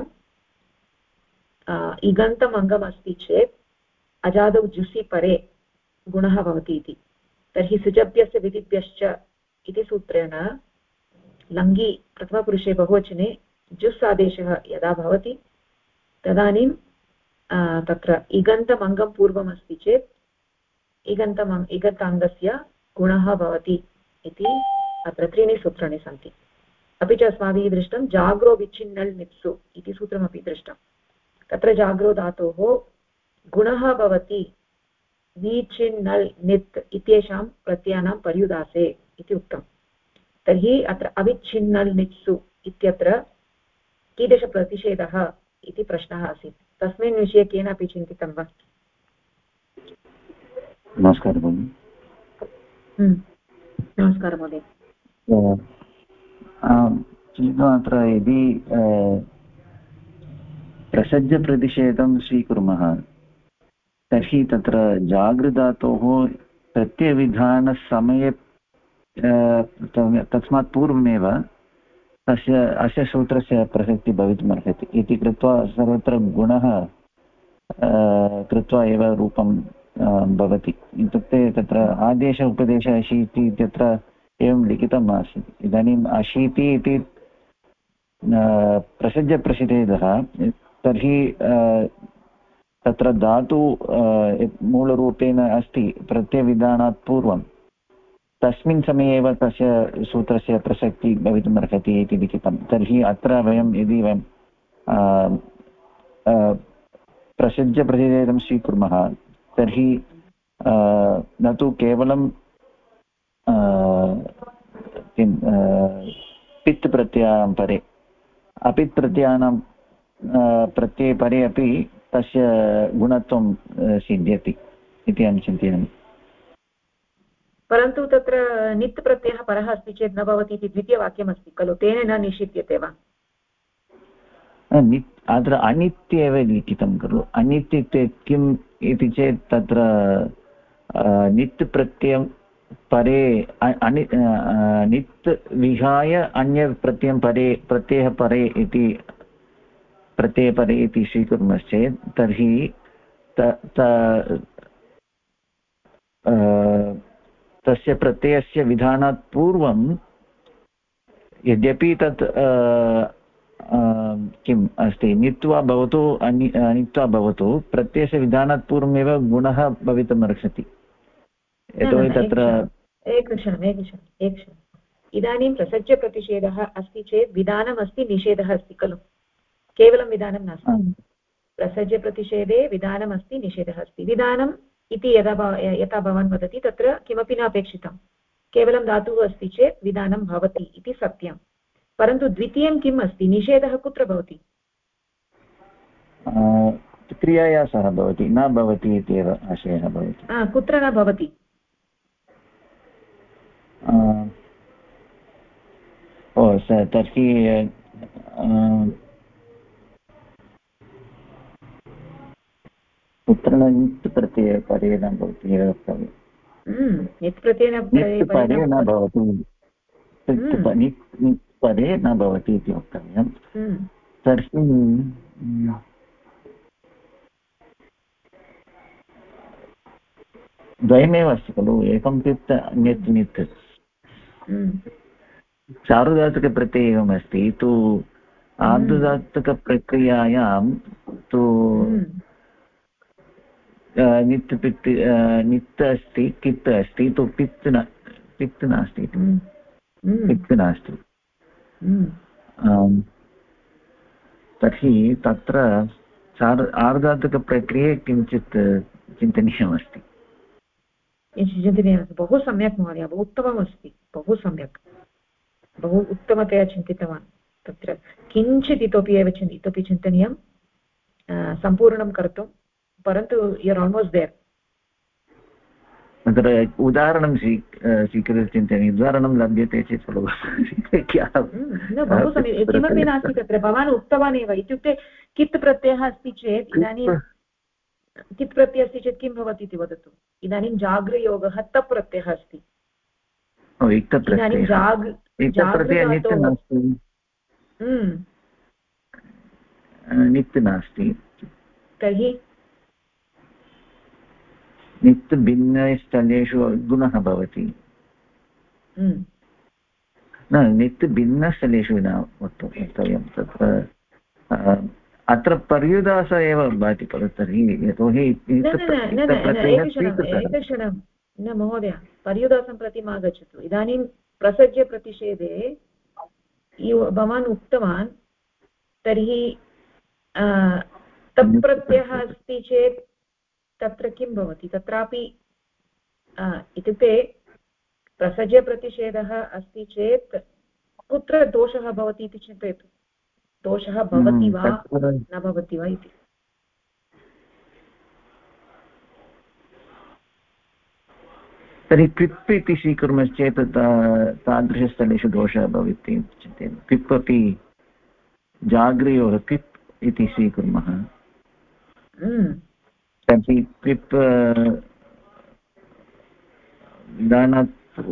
इगन्तम् अङ्गम् अस्ति चेत् अजादौ जुसि परे गुणः भवति इति। तर्हि सुजभ्यस्य विधिभ्यश्च इति सूत्रेण लङ्गि प्रथमपुरुषे बहुवचने जुस् आदेशः यदा भवति तदानीं तत्र इगन्तम् अङ्गं पूर्वमस्ति चेत् इगन्ताङ्गस्य गुणः भवति इति अत्र त्रीणि सूत्राणि सन्ति। अपि च अस्माभिः दृष्टं जाग्रो विच्छिन्नल् नित्सु इति सूत्रमपि दृष्टं। तत्र जाग्रो धातोः गुणः भवति विच्छिन्नल् नित् इत्येषां प्रत्ययानां पर्युदासे इति उक्तं। तर्हि अत्र अविच्छिन्नल् नित्सु इत्यत्र कीदृशप्रतिषेधः इति प्रश्नः आसीत्। तस्मिन् विषये केनापि चिन्तितं वा? नमस्कारः भगिनि। नमस्कारः महोदय। अत्र यदि प्रसज्यप्रतिषेधं स्वीकुर्मः तर्हि तत्र जागृधातोः प्रत्ययविधानसमये तस्मात् पूर्वमेव अस्य सूत्रस्य प्रसक्तिः भवितुमर्हति इति कृत्वा सर्वत्र गुणः कृत्वा एव रूपं भवति। इत्युक्ते तत्र आदेश उपदेश अशीति इत्यत्र एवं लिखितम् आसीत्। इदानीम् अशीति इति प्रसज्यप्रतिषेधः तर्हि तत्र धातु मूलरूपेण अस्ति प्रत्ययविधानात् पूर्वं तस्मिन् समये एव तस्य सूत्रस्य प्रसक्तिः भवितुम् अर्हति इति लिखितं। तर्हि अत्र वयं यदि वयं प्रसज्यप्रतिषेधं स्वीकुर्मः तर्हि न तु केवलं किं पित् प्रत्ययानां परे अपित् प्रत्ययानां प्रत्यये परे अपि तस्य गुणत्वं सिद्ध्यति इति अहं चिन्तयामि। परन्तु तत्र नित् प्रत्ययः परः अस्ति चेत् न भवति इति द्वितीयवाक्यमस्ति खलु, तेन न निषिध्यते वा? अत्र अनित्य एव लिखितं खलु। अनित्य इत्युक्ते किम् इति चेत् तत्र नित् प्रत्ययं परे नित् विहाय अन्य प्रत्ययं परे प्रत्ययः परे इति प्रत्ययपरे इति स्वीकुर्मश्चेत् तर्हि तस्य प्रत्ययस्य विधानात् पूर्वं यद्यपि तत् किम् अस्ति नित्वा भवतु अनित्वा भवतु प्रत्ययस्य विधानात् पूर्वमेव गुणः भवितुम् अर्हति। यतोहि तत्र एकक्षणम् इदानीं प्रसज्यप्रतिषेधः अस्ति चेत् विधानमस्ति निषेधः अस्ति खलु, केवलं विधानं नास्ति। प्रसज्यप्रतिषेधे विधानमस्ति निषेधः अस्ति। विधानम् इति यथा भवान् वदति तत्र किमपि न अपेक्षितं, केवलं धातुः अस्ति चेत् विधानं भवति इति सत्यं। परन्तु द्वितीयं किम् अस्ति, निषेधः कुत्र भवति? क्रियया सह भवति, न भवति इत्येव आशयः भवति। कुत्र न भवति? तर्हि कुत्र नित् प्रत्यये परे न भवति एव वक्तव्यं। नित् प्रत्ययेन परे न भवति, नित् परे न भवति इति वक्तव्यं। तर्हि द्वयमेव अस्ति खलु, एकं पित् अन्यत् नित्। सार्वधातुकप्रत्यये एवमस्ति तु आर्धधातुकप्रक्रियायां तु नित् पित् नित् अस्ति कित् अस्ति तु पित् नास्ति, पित् नास्ति। तर्हि तत्र आर्धधातुकप्रक्रिये किञ्चित् चिन्तनीयमस्ति। बहु सम्यक् महोदय, बहु उत्तममस्ति, बहु सम्यक्, बहु उत्तमतया चिन्तितवान्। तत्र किञ्चित् इतोपि चिन्तनीयं सम्पूर्णं कर्तुं, परन्तु यु आर् आल्मोस्ट् देर्। तत्र उदाहरणं स्वीकृत्य चिन्तयामि, उदाहरणं लभ्यते चेत् खलु बहु सम्यक्। किमपि नास्ति तत्र, भवान् उक्तवान् एव। इत्युक्ते कित् प्रत्ययः अस्ति चेत् इदानीं कित् प्रत्ययः अस्ति चेत् किं भवति इति वदतु। इदानीं जागृयोगः तप् प्रत्ययः अस्ति। नित् नास्ति, तर्हि नित् भिन्नस्थलेषु गुणः भवति। न, नित् भिन्नस्थलेषु न वक्तव्यं। तत्र अत्र पर्युदास एव भवति खलु। तर्हि यतोहि एकक्षणं न महोदय, पर्युदासं प्रति मा गच्छतु। इदानीं प्रसज्यप्रतिषेधे भवान् उक्तवान्, तर्हि तप् प्रत्ययः अस्ति चेत् तत्र किं भवति? तत्रापि इत्युक्ते प्रसज्यप्रतिषेधः अस्ति चेत् कुत्र दोषः भवति इति चिन्तयतु। दोषः भवति वा न भवति वा इति। तर्हि क्विप् इति स्वीकुर्मश्चेत् तादृशस्थलेषु दोषः भवति इति चिन्तयामि। क्विप् अपि जागृयोः क्विप् इति स्वीकुर्मः तर्हि क्विप् विधानात्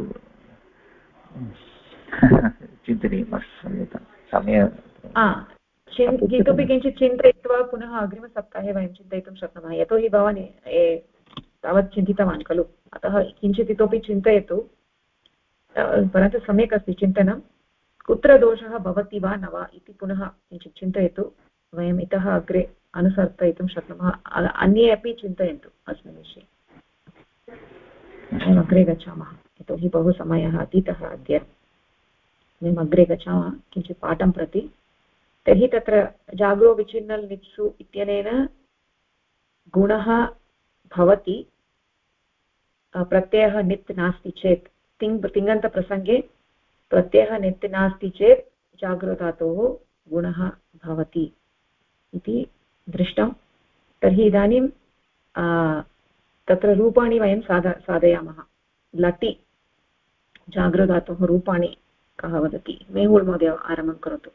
चिन्तनीयम् समयः इतोपि किञ्चित् चिन्तयित्वा पुनः अग्रिमसप्ताहे वयं चिन्तयितुं शक्नुमः। यतोहि भवान् तावत् चिन्तितवान् खलु, अतः किञ्चित् इतोपि चिन्तयतु। परन्तु सम्यक् अस्ति चिन्तनं। कुत्र दोषः भवति वा न वा इति पुनः किञ्चित् चिन्तयतु, वयम् इतः अग्रे अनुसर्तयितुं शक्नुमः। अन्ये अपि चिन्तयन्तु अस्मिन् विषये। वयम् अग्रे गच्छामः, यतोहि बहु समयः अतीतः अद्य। वयम् अग्रे गच्छामः किञ्चित् पाठं प्रति। तर्हि तत्र जाग्रो विचिन्नल् नित्सु इत्यनेन गुणः भवति, प्रत्ययः नित् नास्ति चेत्, तिङन्तप्रसङ्गे प्रत्ययः नित् नास्ति चेत् जाग्रधातोः गुणः भवति इति दृष्टं। तर्हि इदानीं तत्र रूपाणि वयं साधयामः। लटि जाग्रधातोः रूपाणि कः वदति? मेहुल् महोदय आरम्भं करोतु।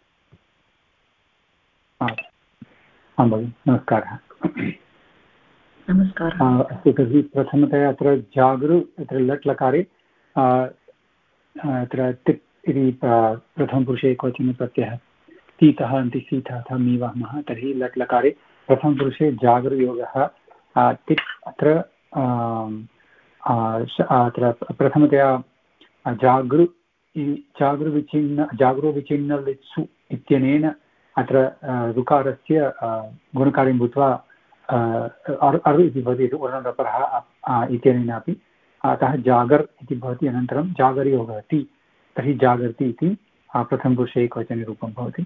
नमस्कारः। नमस्कारः। अस्तु, तर्हि प्रथमतया अत्र जागृ अत्र लट् लकारे अत्र तिक् इति प्रथमपुरुषे एकवचने प्रत्ययः तीतः अन्ति सीतः मीवामः। तर्हि लट् लकारे प्रथमपुरुषे जागृयोगः तिक् अत्र प्रथमतया जागृ विचिन्न लित्सु इत्यनेन अत्र ऋकारस्य गुणकार्यं भूत्वा अर् इति भवति, वर्णरपरः इत्यनेन अपि, अतः जागर् इति भवति। अनन्तरं जागर्योगः ति, तर्हि जागर्ति इति प्रथमपुरुषे एकवचने रूपं भवति।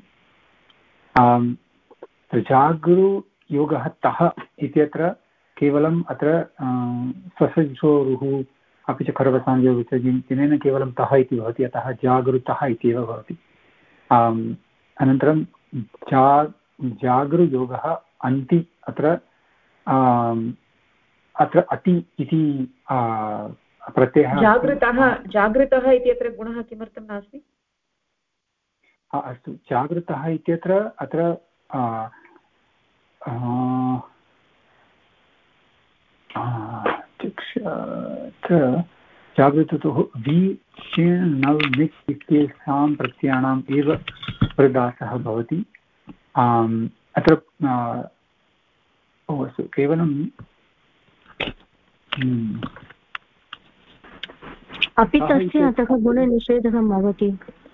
जागृयोगः तः इत्यत्र केवलम् अत्र स्वसजोरुः अपि च खरवसाङ्गयोगेन केवलं तः इति भवति, अतः जागृतः इत्येव भवति। अनन्तरं जागृयोगः अन्ति, अत्र अति इति प्रत्ययः। जागृतः इत्यत्र गुणः किमर्थं नास्ति? अस्तु, जागृतः इत्यत्र अत्र जागृततोः विचिन्नल् निच् इत्येषां प्रत्ययानाम् एव प्रदासः भवति। अत्र अस्तु, केवलं अपि तस्य अतः गुणनिषेधः भवति।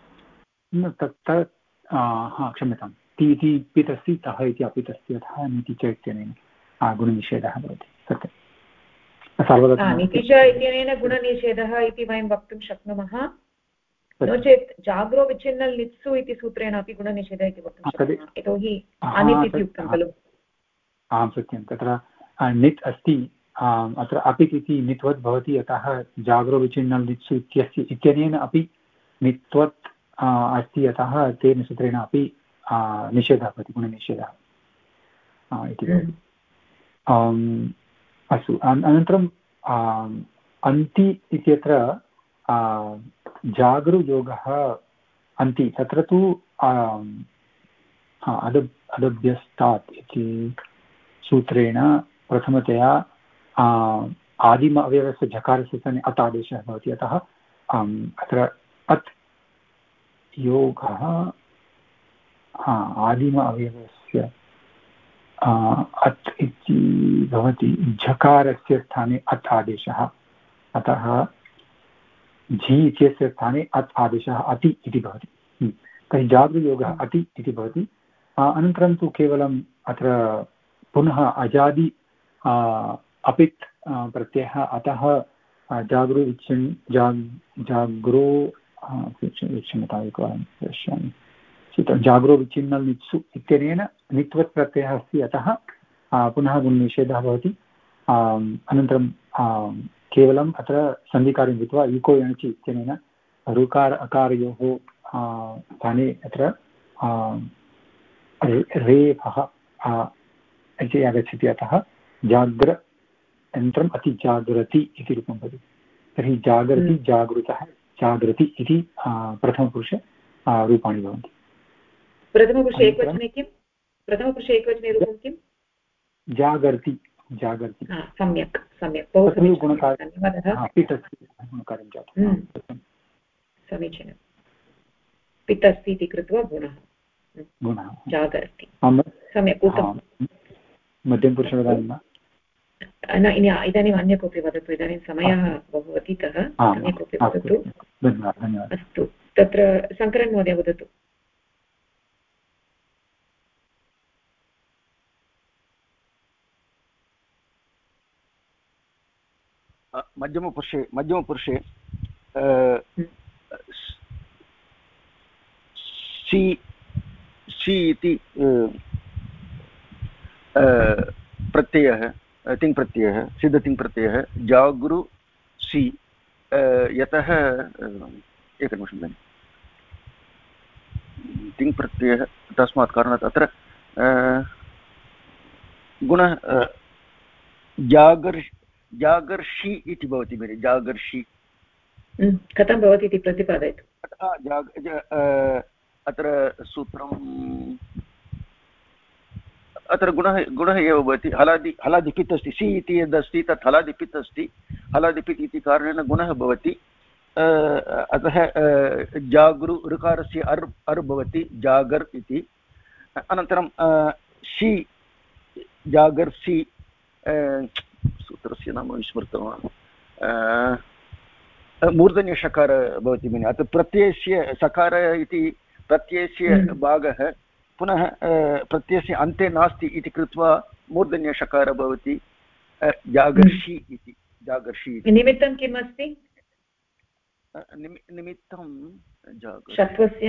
क्षम्यतां, ति इति पितस्ति, तः इति अपि तस्य, अतः नीति च इत्यनेन गुणनिषेधः भवति। सत्यं, नीति च इत्यनेन गुणनिषेधः इति वयं वक्तुं शक्नुमः। नो चेत् जाग्रो विच्छिन्नल् नित्सु इति सूत्रेण अपि गुणनिषेधः इति वक्तुं शक्नुमः, यतोहि अनित् इति उक्तं खलु। आं सत्यं, तत्र नित् अस्ति, अत्र अपित् इति नित्वत् भवति, अतः जाग्रो विचिन्नल् नित्सु इत्यनेन अपि नित्वत् अस्ति, अतः तेन सूत्रेण अपि निषेधः भवति, गुणनिषेधः इति भवति। अस्तु, अनन्तरं अन्ति इत्यत्र जागृयोगः अन्ति, तत्र तु अदभ्यस्तात् इति सूत्रेण प्रथमतया आदिम अवयवस्य झकारस्य स्थाने अत् आदेशः भवति, अतः अत्र अत् योगः आदिम अवयवस्य अत् इति भवति, झकारस्य स्थाने अत् आदेशः, अतः झि इत्यस्य स्थाने अत् आदेशः अति इति भवति। तर्हि जागृयोगः अति इति भवति। अनन्तरं तु केवलम् अत्र पुनः अजादि अपित् प्रत्ययः, अतः जागृ जाग्रो क्षम्यताम् एकवारं पश्यामि, जाग्रो विच्छिन्नल् नित्सु इत्यनेन नित्वत् प्रत्ययः अस्ति, अतः पुनः गुणनिषेधः भवति। अनन्तरं केवलम् अत्र सन्धिकार्यं कृत्वा इको यणचि इत्यनेन ऋकार अकारयोः स्थाने अत्र रेफः इति आगच्छति, अतः जाग्र अनन्तरम् अति जागृति इति रूपं भवति। तर्हि जागर्ति, जागृतः, जागृति इति प्रथमपुरुषे रूपाणि भवन्ति। प्रथमपुरुषे एकवचने किं? प्रथमपुरुषे एकवचने रूपं किं? जागर्ति, जागर्ति। सम्यक् सम्यक्, बहु समीचीनं, धन्यवादः। गुणकार्यं जातं, समीचीनं। पितस्ति इति कृत्वा गुणः जागर्ति, सम्यक्, उत्तमं। मध्यमपुरुषे वदामि वा? न, इदानीम् अन्य कोऽपि वदतु, इदानीं समयः बहु अतीतः, अन्य कोऽपि वदतु। धन्यवादः। अस्तु, तत्र शङ्करन् महोदय वदतु। मध्यमपुरुषे सि इति प्रत्ययः तिङ्प्रत्ययः सिद्धतिङ्प्रत्ययः जागृ सि यतः एकनिमिषं भगिनि तिङ्प्रत्ययः तस्मात् कारणात् अत्र गुणः जागर्षि इति भवति भगिनि जागर्षि कथं भवति इति प्रतिपादयतु अत्र सूत्रम् अत्र गुणः एव भवति हलादिपित् अस्ति सि इति यदस्ति तत् हलादिपित् अस्ति हलादिपित् इति कारणेन गुणः भवति अतः जागृ ऋकारस्य अर् भवति जागर् इति अनन्तरं षि जागर्षि सूत्रस्य नाम विस्मृतवान् मूर्धन्यषकार भवति भगिनि अत्र प्रत्ययस्य सकार इति प्रत्ययस्य भागः पुनः प्रत्ययस्य अन्ते नास्ति इति कृत्वा मूर्धन्यषकार भवति जागर्षि इति निमित्तं किम् अस्ति निमित्तं षत्वस्य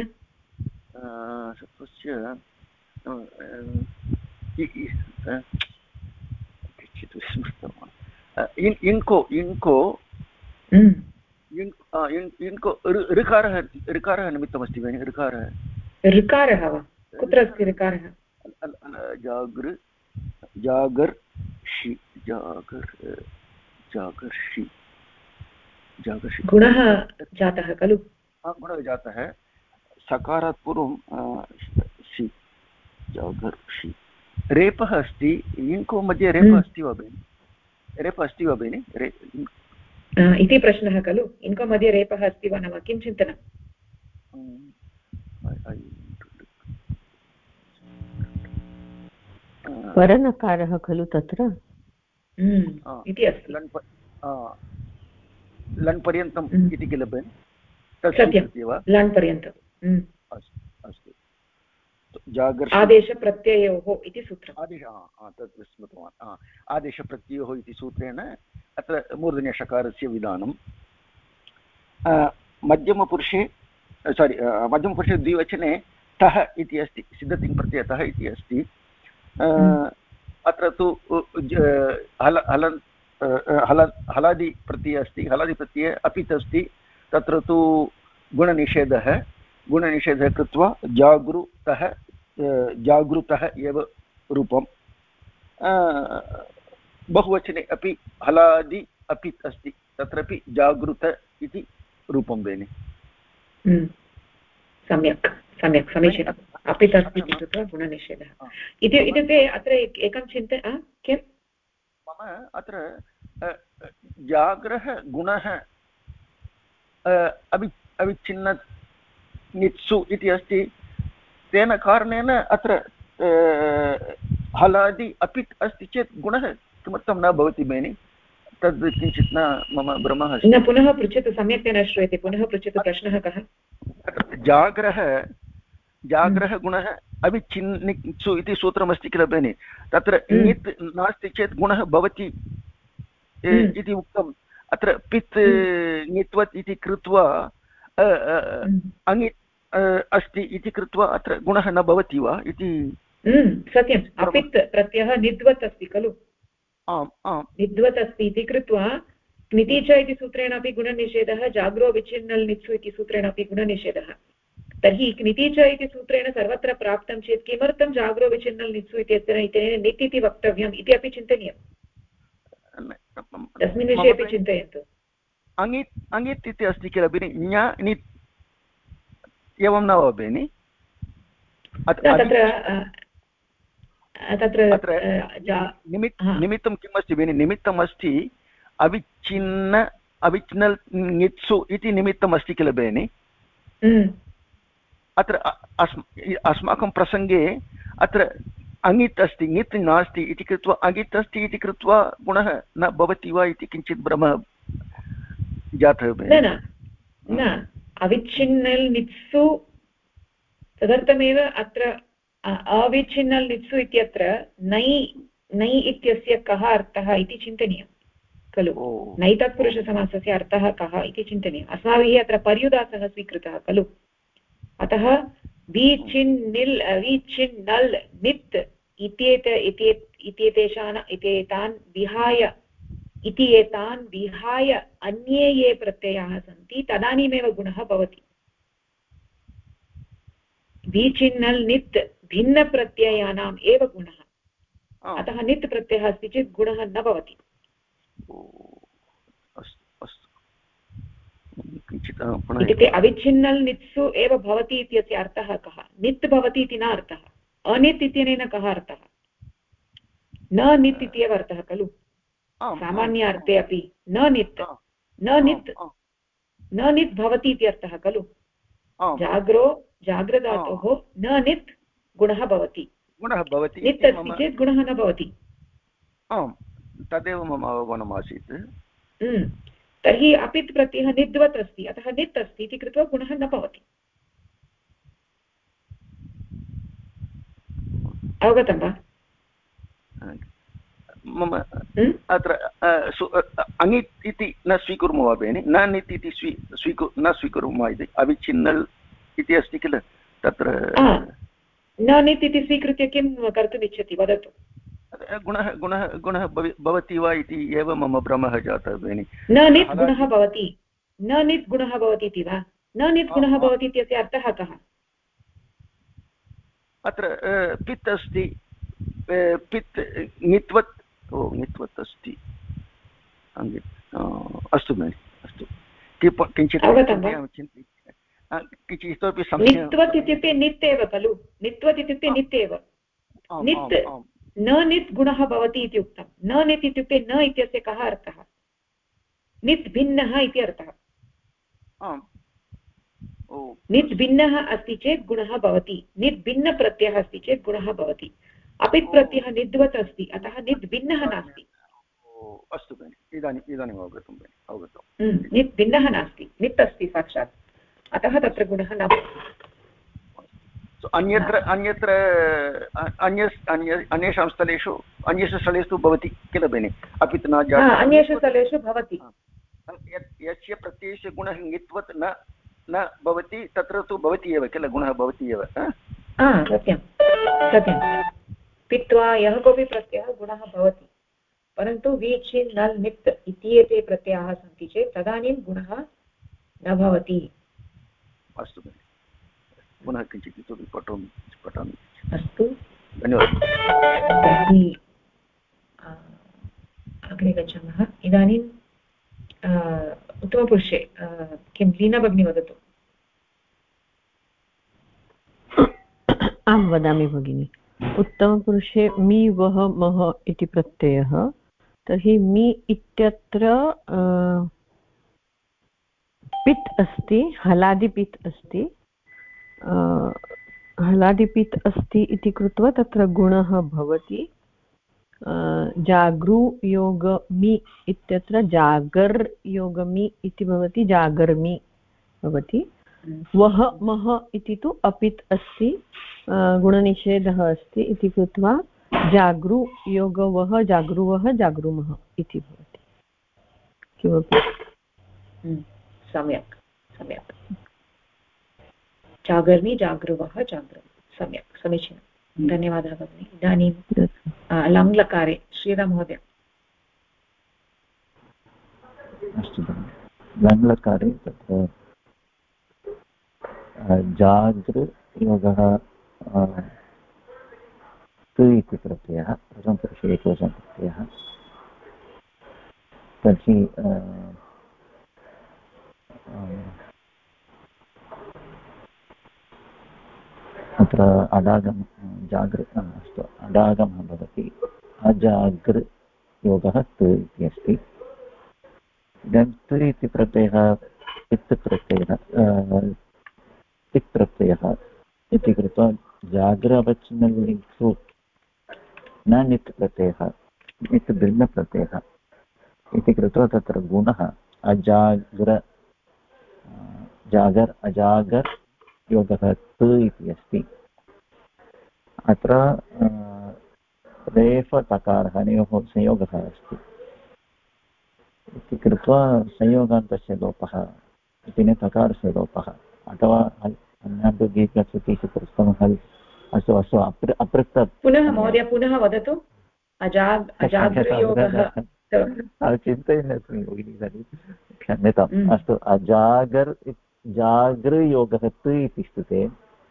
इङ्को ऋकारः निमित्तमस्ति भगिनि ऋकारः वा कुत्र अस्ति ऋकारः जागर्षि गुणः जातः खलु गुणः जातः सकारात् पूर्वं सि जागर्षि रेपः अस्ति इङ्को मध्ये रेपः अस्ति वा भगिनि इति प्रश्नः खलु इङ्को मध्ये रेपः अस्ति वा न वा किं चिन्तनं परनकारः खलु तत्र इति अस्ति लन् पर्यन्तम् इति किल भगिनि सत्यं लन् पर्यन्तम् अस्तु आदेशप्रत्ययोः इति सूत्रम् तत् विस्मृतवान् आदेशप्रत्ययोः इति सूत्रेण अत्र मूर्धन्यषकारस्य विधानं मध्यमपुरुषे द्विवचने तः इति अस्ति सिद्धतिङ्प्रत्ययः इति अस्ति अत्र तु हलादिप्रत्ययः अस्ति हलादिप्रत्यये अपित् अस्ति तत्र तु गुणनिषेधः कृत्वा जागृतः एव रूपं बहुवचने अपि हलादि अपित् अस्ति तत्रापि जागृत इति रूपं बेनि सम्यक् समीचीनम् अपित् अस्ति इति कृत्वा गुणनिषेधः इत्युक्ते अत्र एकं किं मम अत्र जाग्रः गुणः अविच्छिन्न नित्सु इति अस्ति तेन कारणेन अत्र हलादि अपित् अस्ति चेत् गुणः किमर्थं न भवति भगिनि तद् किञ्चित् न मम भ्रमः अस्ति न पुनः पृच्छतु सम्यक् न श्रूयते पुनः पृच्छतु प्रश्नः कः जाग्रः गुणः अविच्छिन्नित्सु इति सूत्रमस्ति किल भगिनि तत्र ङित् नास्ति चेत् गुणः भवति इति उक्तम् अत्र पित् ङित्वत् इति कृत्वा अङित् अस्ति इति कृत्वा अत्र गुणः न भवति वा इति सत्यम् अपित् प्रत्ययः निद्वत् अस्ति खलु निद्वत् अस्ति इति कृत्वा क्निति च इति सूत्रेण अपि गुणनिषेधः जाग्रो विच्छिन्नल् नित्सु इति सूत्रेण अपि गुणनिषेधः तर्हि क्निति च इति सूत्रेण सर्वत्र प्राप्तं चेत् किमर्थं जाग्रो विच्छिन्नल् नित्सु इत्यनेन नित् इति वक्तव्यम् इति अपि चिन्तनीयम् तस्मिन् विषये अपि चिन्तयन्तु अङित् इति अस्ति किल भगिनि एवं न वा भगिनि तत्र निमित्तं किम् अस्ति भगिनि निमित्तम् अस्ति अविच्छिन्नल् ङित्सु इति निमित्तम् अस्ति किल भगिनि अत्र अस्माकं प्रसङ्गे अत्र अङित् अस्ति ङित् नास्ति इति कृत्वा अङित् अस्ति इति कृत्वा गुणः न भवति वा इति किञ्चित् भ्रमः जातः न अविच्छिन्नल् नित्सु तदर्थमेव अत्र अविच्छिन्नल् नित्सु इत्यत्र नै इत्यस्य कः अर्थः इति चिन्तनीयम् खलु। नैतत्पुरुषसमासस्य अर्थः कः इति चिन्तनीयम्। अस्माभिः अत्र पर्युदासः स्वीकृतः खलु, अतः विचिन् नल् नित् इत्येतान् विहाय अन्ये ये प्रत्ययाः सन्ति तदानीमेव गुणः भवति। विचिन्नल् नित् भिन्नप्रत्ययानाम् एव गुणः, अतः नित् प्रत्ययः अस्ति चेत् गुणः न भवति। इत्युक्ते अविच्छिन्नल् नित्सु एव भवति इत्यस्य अर्थः कः? नित् भवति इति न अर्थः। अनित् इत्यनेन कः अर्थः? न नित् इत्येव अर्थः खलु सामान्य अर्थे अपि। न नित् भवति इति अर्थः खलु। जाग्रधातोः न नित् गुणः भवति, नित् अस्ति चेत् गुणः न भवति। तदेव मम अवगमनमासीत्। तर्हि अपित् प्रत्ययः निद्वत् अस्ति, अतः नित् अस्ति इति कृत्वा गुणः न भवति। अवगतं वा? मम अत्र अनित् इति न स्वीकुर्मः वा भगिनि? न नित् इति न स्वीकुर्मः इति अविच्छिन्नल् इति अस्ति किल तत्र। न नित् इति स्वीकृत्य किं कर्तुम् इच्छति वदतु? गुणः भवति वा इति एव मम भ्रमः जातः भगिनि। न नित् गुणः भवति, न नित् गुणः भवति इति वा? न नित् गुणः भवति इत्यस्य अर्थः कः? अत्र पित् अस्ति, पित् नित्वत् अस्ति। अस्तु भगिनि, अस्तु किञ्चित् इतोपि नित्वत् इत्युक्ते नित् एव खलु। नित्वत् इत्युक्ते नित् एव। नित् न नित् गुणः भवति इति उक्तं। न नित् इत्युक्ते न इत्यस्य कः अर्थः? नित् भिन्नः इति अर्थः। नित् भिन्नः अस्ति चेत् गुणः भवति, नित् भिन्नप्रत्ययः अस्ति चेत् गुणः भवति। अपित् प्रत्ययः निद्वत् अस्ति, अतः नित् भिन्नः नास्ति। अस्तु भगिनि, इदानीम् अवगतं। नित् भिन्नः नास्ति, नित् अस्ति साक्षात्, अतः तत्र गुणः न भवति। अन्येषां स्थलेषु अन्येषु स्थलेषु भवति किल भगिनि? अपि तु न अन्येषु स्थलेषु भवति। यस्य प्रत्ययस्य गुणः नित्वत् न भवति तत्र तु भवति एव किल, गुणः भवति एव। सत्यं सत्यं। पित्वा यः कोऽपि प्रत्ययः गुणः भवति, परन्तु विचिन् नल् नित् इत्येते प्रत्ययाः सन्ति चेत् तदानीं गुणः न भवति। अस्तु भगिनि, पुनः किञ्चित् इतोपि पठामि। अस्तु, धन्यवादः। तर्हि अग्रे गच्छामः। इदानीं उत्तमपुरुषे किं लीना भगिनी वदतु। आं वदामि भगिनि। उत्तमपुरुषे मि वः मः इति प्रत्ययः। तर्हि मि इत्यत्र पित् अस्ति, हलादिपित् अस्ति। हलादिपित् अस्ति इति कृत्वा तत्र गुणः भवति। जागृयोगमि इत्यत्र जागर्योगमि इति भवति, जागर्मि भवति। वः मः इति तु अपित् अस्ति, गुणनिषेधः अस्ति इति कृत्वा जागृयोगवः जागृवः जागृमः इति भवति। किमपि सम्यक् सम्यक्। जागर्मि जागृवः जागृमि, सम्यक्, समीचीनं, धन्यवादः भगिनि। इदानीं लङ्लकारे श्रीराममहोदय। अस्तु भगिनि। लङ्लकारे तत्र जागृयोगः तु इति प्रत्ययः, प्रथमपुरुषे एकवचनप्रत्ययः। तर्हि अत्र अडागम अस्तु, अडागमः भवति। अजागृयोगः तु इति अस्ति। तु इति प्रत्ययः पित् प्रत्ययः इति कृत्वा जाग्र अवच्छिन्नलिङ्गु न नित् प्रत्ययः, नित् भिन्नप्रत्ययः इति कृत्वा तत्र गुणः अजागर् योगः तु इति अस्ति। अत्र रेफ तकारः अनयोः संयोगः अस्ति। इति कृत्वा संयोगान्तस्य लोपः इति न तकारस्य लोपः अथवा अन्यान्तु दीर्घश्रुतिः प्रस्थमः हल् अस्तु अस्तु अपृक्त पुनः महोदय पुनः वदतु अजाग्रयोगः चिन्तयन् अस्मि भगिनि इदानीं क्षम्यताम् अस्तु जागृयोगः तु इति स्थिते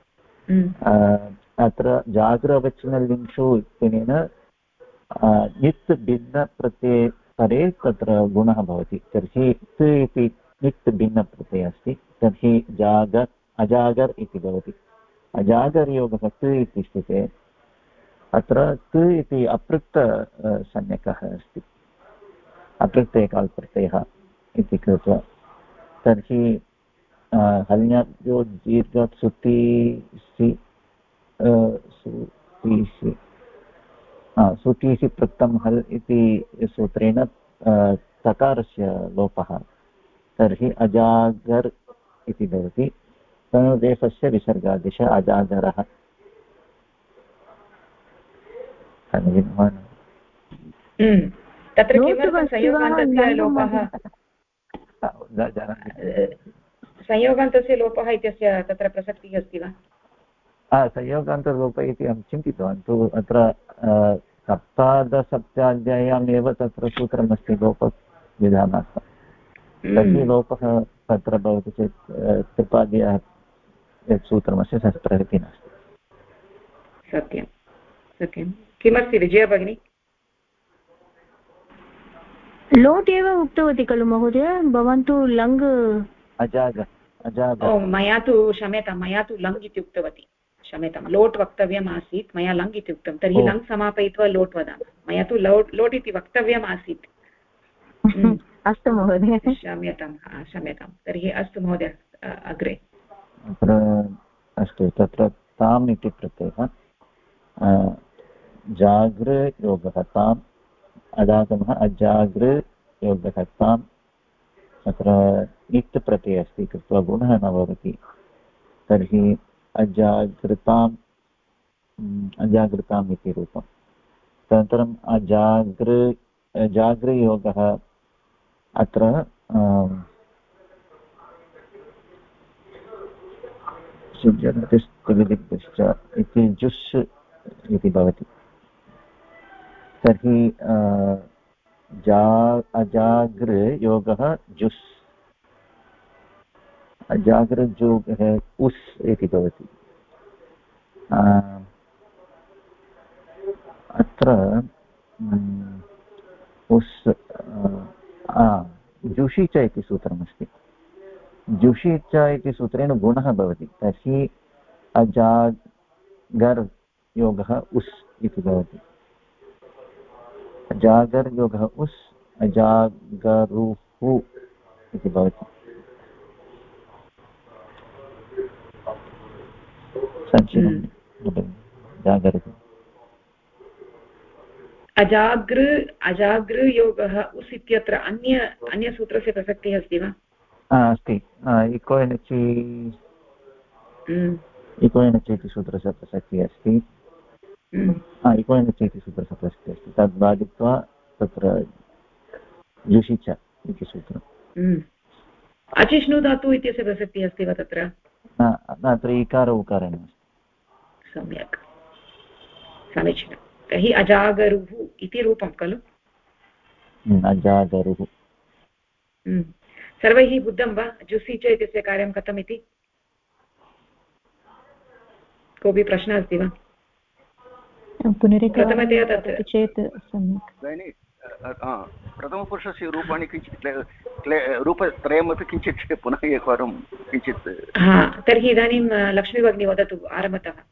अत्र जागृ अवच्छिन्नलिङ्गषु इत्यनेन नित् भिन्नप्रत्यये परे तत्र गुणः भवति तर्हि त् इति नित् भिन्नप्रत्ययः अस्ति तर्हि अजागर् इति भवति अजागर्योगः त् इति स्थिते अत्र त् इति अपृक्त संज्ञकः अस्ति अपृक्तेकाल्प्रत्ययः इति कृत्वा तर्हि हल्याभ्यो दीर्घात् सुतीसि सुतीसि पृक्तं हल् इति सूत्रेण तकारस्य लोपः तर्हि अजागर् इति भवति तनुदेशस्य विसर्गादेश अजागरः तत्र किमर्थं संयोगान्तस्य लोपः संयोगान्तस्य लोपः इत्यस्य तत्र प्रसक्तिः अस्ति वा संयोगान्तलोपः इति अहं चिन्तितवान् तु अत्र सप्तादशसप्ताध्याय्यामेव तत्र सूत्रमस्ति लोपविधानार्थं तर्हि लोपः तत्र भवति चेत् त्रिपाद्याः यत् सूत्रमस्ति तत् प्रसक्तिः नास्ति सत्यं सत्यं किमस्ति विजया भगिनी लोट् एव उक्तवती खलु महोदय भवान् तु लङ् मया तु क्षम्यतां मया तु लङ् इति उक्तवती क्षम्यतां लोट् वक्तव्यम् आसीत् मया लङ् इति उक्तं तर्हि लङ् समापयित्वा लोट् वदामि मया तु लोट् इति वक्तव्यम् आसीत् अस्तु महोदय क्षम्यतां तर्हि अस्तु महोदय अग्रे अस्तु तत्र ताम् इति प्रत्ययः जागृयोगः ताम् अदागमः अजागृयोगः ताम् तत्र नित् प्रत्ययः अस्ति कृत्वा गुणः न भवति तर्हि अजागृताम् इति रूपं तदनन्तरम् जागृयोगः अत्र सुजनतिश्च इति जुस् इति भवति तर्हि अजागृयोगः जुस् अजागृयोगः उस् इति भवति अत्र उस् जुषि च इति सूत्रमस्ति जुषि च इति सूत्रेण गुणः भवति तर्हि अजागर् योगः उस् इति भवति अजागर् योगः उस् अजागरुः इति भवति जागरुः अजागृयोगः उस् इत्यत्र अन्यसूत्रस्य प्रसक्तिः अस्ति वा अस्ति इको एनचि इति सूत्रस्य प्रसक्तिः अस्ति इको एनचि इति सूत्रस्य प्रसक्तिः अस्ति तद् बाधित्वा तत्र जुषि च इति सूत्रम् अचिष्णु धातु इत्यस्य प्रसक्तिः अस्ति वा तत्र अत्र इकार उकारेण अस्ति सम्यक् समीचीनं तर्हि अजागरुः इति रूपं खलु अजागरुः सर्वैः बुद्धं वा जुसि च इत्यस्य कार्यं कथम् इति कोऽपि प्रश्नः अस्ति वा प्रथमतया तत् चेत् सम्यक् प्रथमपुरुषस्य रूपाणि किञ्चित् रूपत्रयमपि किञ्चित् पुनः एकवारं किञ्चित् तर्हि इदानीं लक्ष्मी भगिनी वदतु आरम्भतः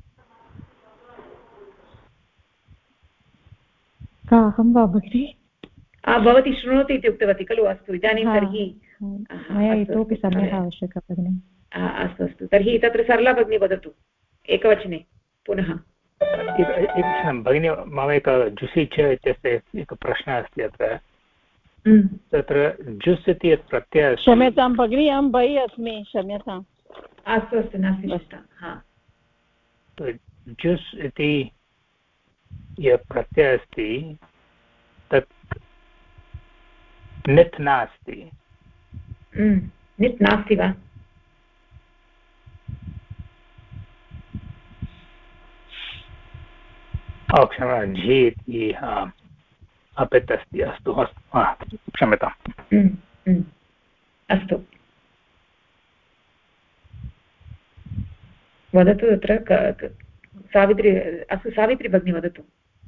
अहं वा भगिनि भवती शृणोति इति उक्तवती खलु अस्तु इदानीं तर्हि मया इतोपि समयः आवश्यकः भगिनि अस्तु अस्तु तर्हि तत्र सरला भगिनी वदतु एकवचने पुनः भगिनी मम जुसि च इत्यस्य एकः प्रश्नः अस्ति अत्र तत्र जुस् इति यत् प्रत्ययः क्षम्यतां भगिनी अहं बहिः अस्मि क्षम्यताम् अस्तु अस्तु नास्ति चिन्ता जुस् इति यत् प्रत्ययः अस्ति तत् नित् नास्ति। नित् नास्ति वा? क्षम्यतां, झि इति अपित् अस्ति। अस्तु क्षम्यताम्। अस्तु, वदतु तत्र सावित्री। अस्तु सावित्री भगिनी वदतु।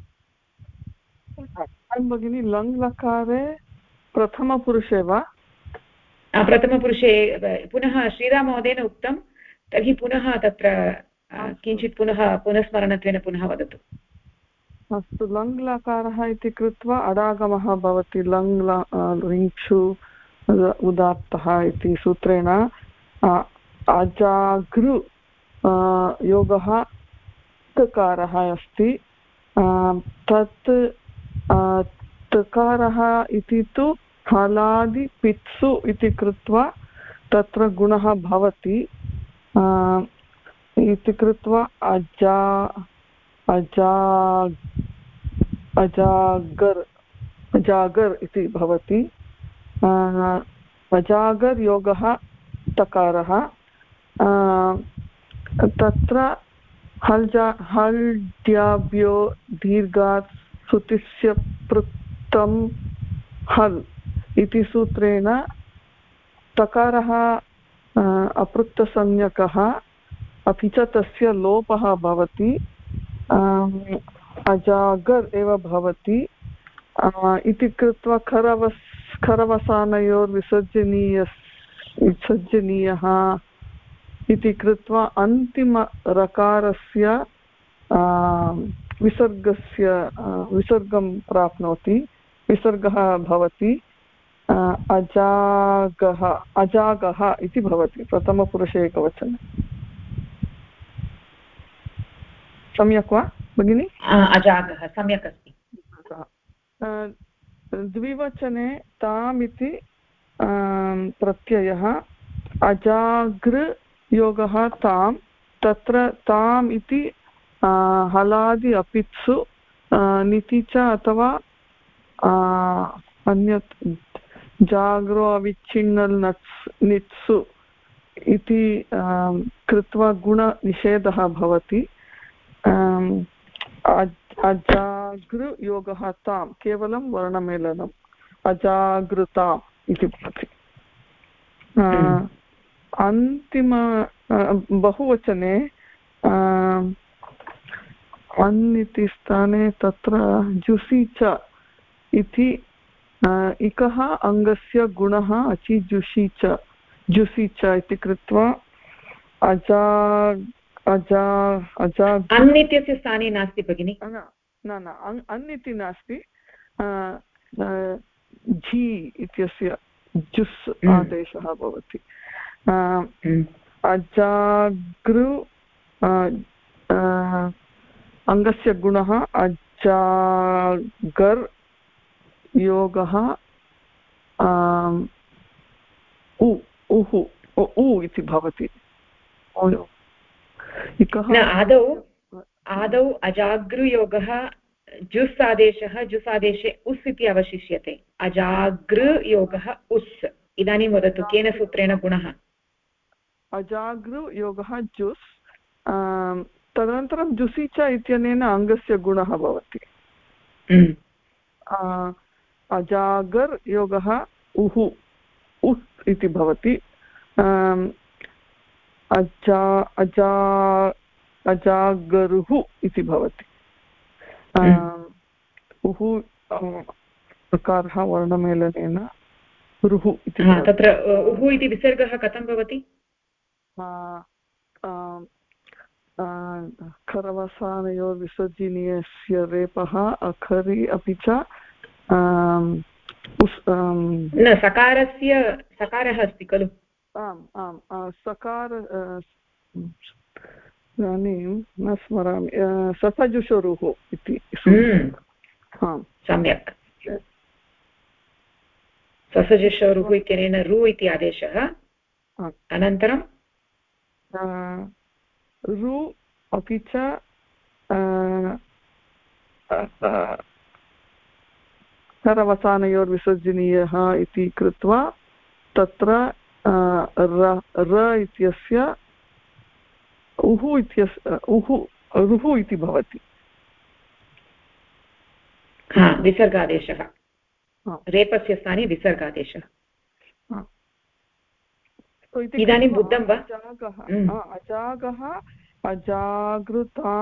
भगिनी लङ् लकारे प्रथमपुरुषे वा? प्रथमपुरुषे पुनः श्रीराममहोदयेन उक्तं, तर्हि पुनः तत्र किञ्चित् पुनस्मरणत्वेन पुनः वदतु। अस्तु, लङ् लकारः इति कृत्वा अडागमः भवति। लङ् लिङ्क्षु उदात्तः इति सूत्रेण अजागृ योगः तकारः अस्ति। तत् तकारः इति तु हलादिपित्सु इति कृत्वा तत्र गुणः भवति इति कृत्वा अजागर् इति भवति। अजागर् योगः तकारः। तत्र हल्ड्याभ्यो दीर्घात् श्रुतिस्य पृक्तं हल् इति सूत्रेण तकारः अपृक्तसंज्ञकः, अपि च तस्य लोपः भवति, अजागर् एव भवति। इति कृत्वा खरवसानयोर्विसर्जनीयः इति कृत्वा अन्तिमरकारस्य विसर्गं प्राप्नोति, विसर्गः भवति। अजागः इति भवति प्रथमपुरुषे एकवचने। सम्यक् वा भगिनि? अजागः सम्यक् अस्ति। द्विवचने ताम् इति प्रत्ययः। अजागृ योगः ताम्, तत्र ताम् इति हलादि अपित्सु निति च अथवा अन्यत् जाग्रो अविच्छिन्नल् नित्सु इति कृत्वा गुणनिषेधः भवति। अजागृ योगः तां, केवलं वर्णमेलनम्, अजागृताम् इति भवति। अन्तिम बहुवचने अन् इति स्थाने तत्र जुसि च इति इकः अङ्गस्य गुणः अचि जुषि च इति कृत्वा अन् इत्यस्य स्थाने नास्ति भगिनि? न अन् इति नास्ति, झि इत्यस्य जुस् आदेशः भवति। अजागृ अङ्गस्य गुणः अजागर् योगः उ इति भवति। आदौ अजागृयोगः जुस् आदेशे उस् इति अवशिष्यते। अजागृयोगः उस्। इदानीं वदतु केन सूत्रेण गुणः? अजागृयोगः जुस्, तदनन्तरं जुसि च इत्यनेन अङ्गस्य गुणः भवति। अजागर् योगः उस् इति भवति। अजागरुः इति भवति। प्रकारः वर्णमेलनेन रुः इति। तत्र उः इति विसर्गः कथं भवति? खरवसानयोर्विसर्जनीयस्य रेपः अखरि अपि च सकारः अस्ति खलु? आम् सकार इदानीं न स्मरामि। ससजुषरुः इति। सम्यक्। ससजुषरुः इत्यनेन रु इति आदेशः। अनन्तरं रु अपि च करवसानयोर्विसर्जनीयः इति कृत्वा तत्र र इत्यस्य उः इत्यस्य रुः इति भवति। विसर्गादेशः, रेपस्य स्थाने विसर्गादेशः। इदानीं बुद्धं वा? अजागः, अजागृता,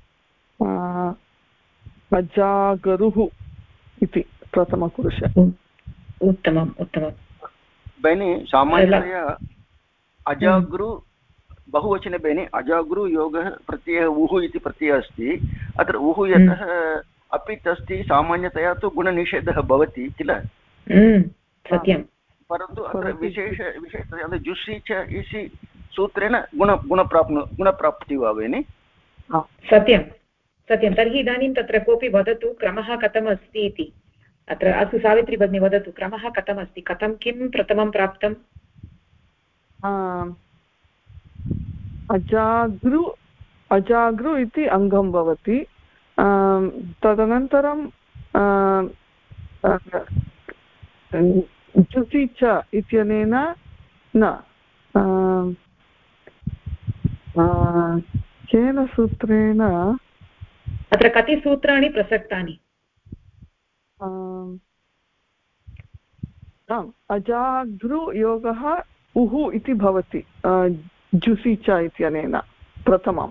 अजागरुः इति प्रथमपुरुष। उत्तमम् उत्तमम्। बेनि सामान्यतया अजागृ बहुवचने बेनि अजागृ योगः प्रत्ययः उः इति प्रत्ययः अस्ति। अत्र उः यतः अपित् अस्ति सामान्यतया तु गुणनिषेधः भवति किल? सत्यं। परन्तु अत्र विशेषतया जुषि च इति सूत्रेण गुणप्राप्तिः वा बेनि? सत्यं सत्यं। तर्हि इदानीं तत्र कोऽपि वदतु क्रमः कथम् अस्ति इति। अत्र अस्तु सावित्री भगिनी वदतु, क्रमः कथम् अस्ति, कथं किं प्रथमं प्राप्तम्? अजागृ इति अङ्गं भवति। तदनन्तरं जुसि च इत्यनेन न केन सूत्रेण? अत्र कति सूत्राणि प्रसक्तानि? अजागृ योगः उः इति भवति जुसि च इत्यनेन प्रथमं।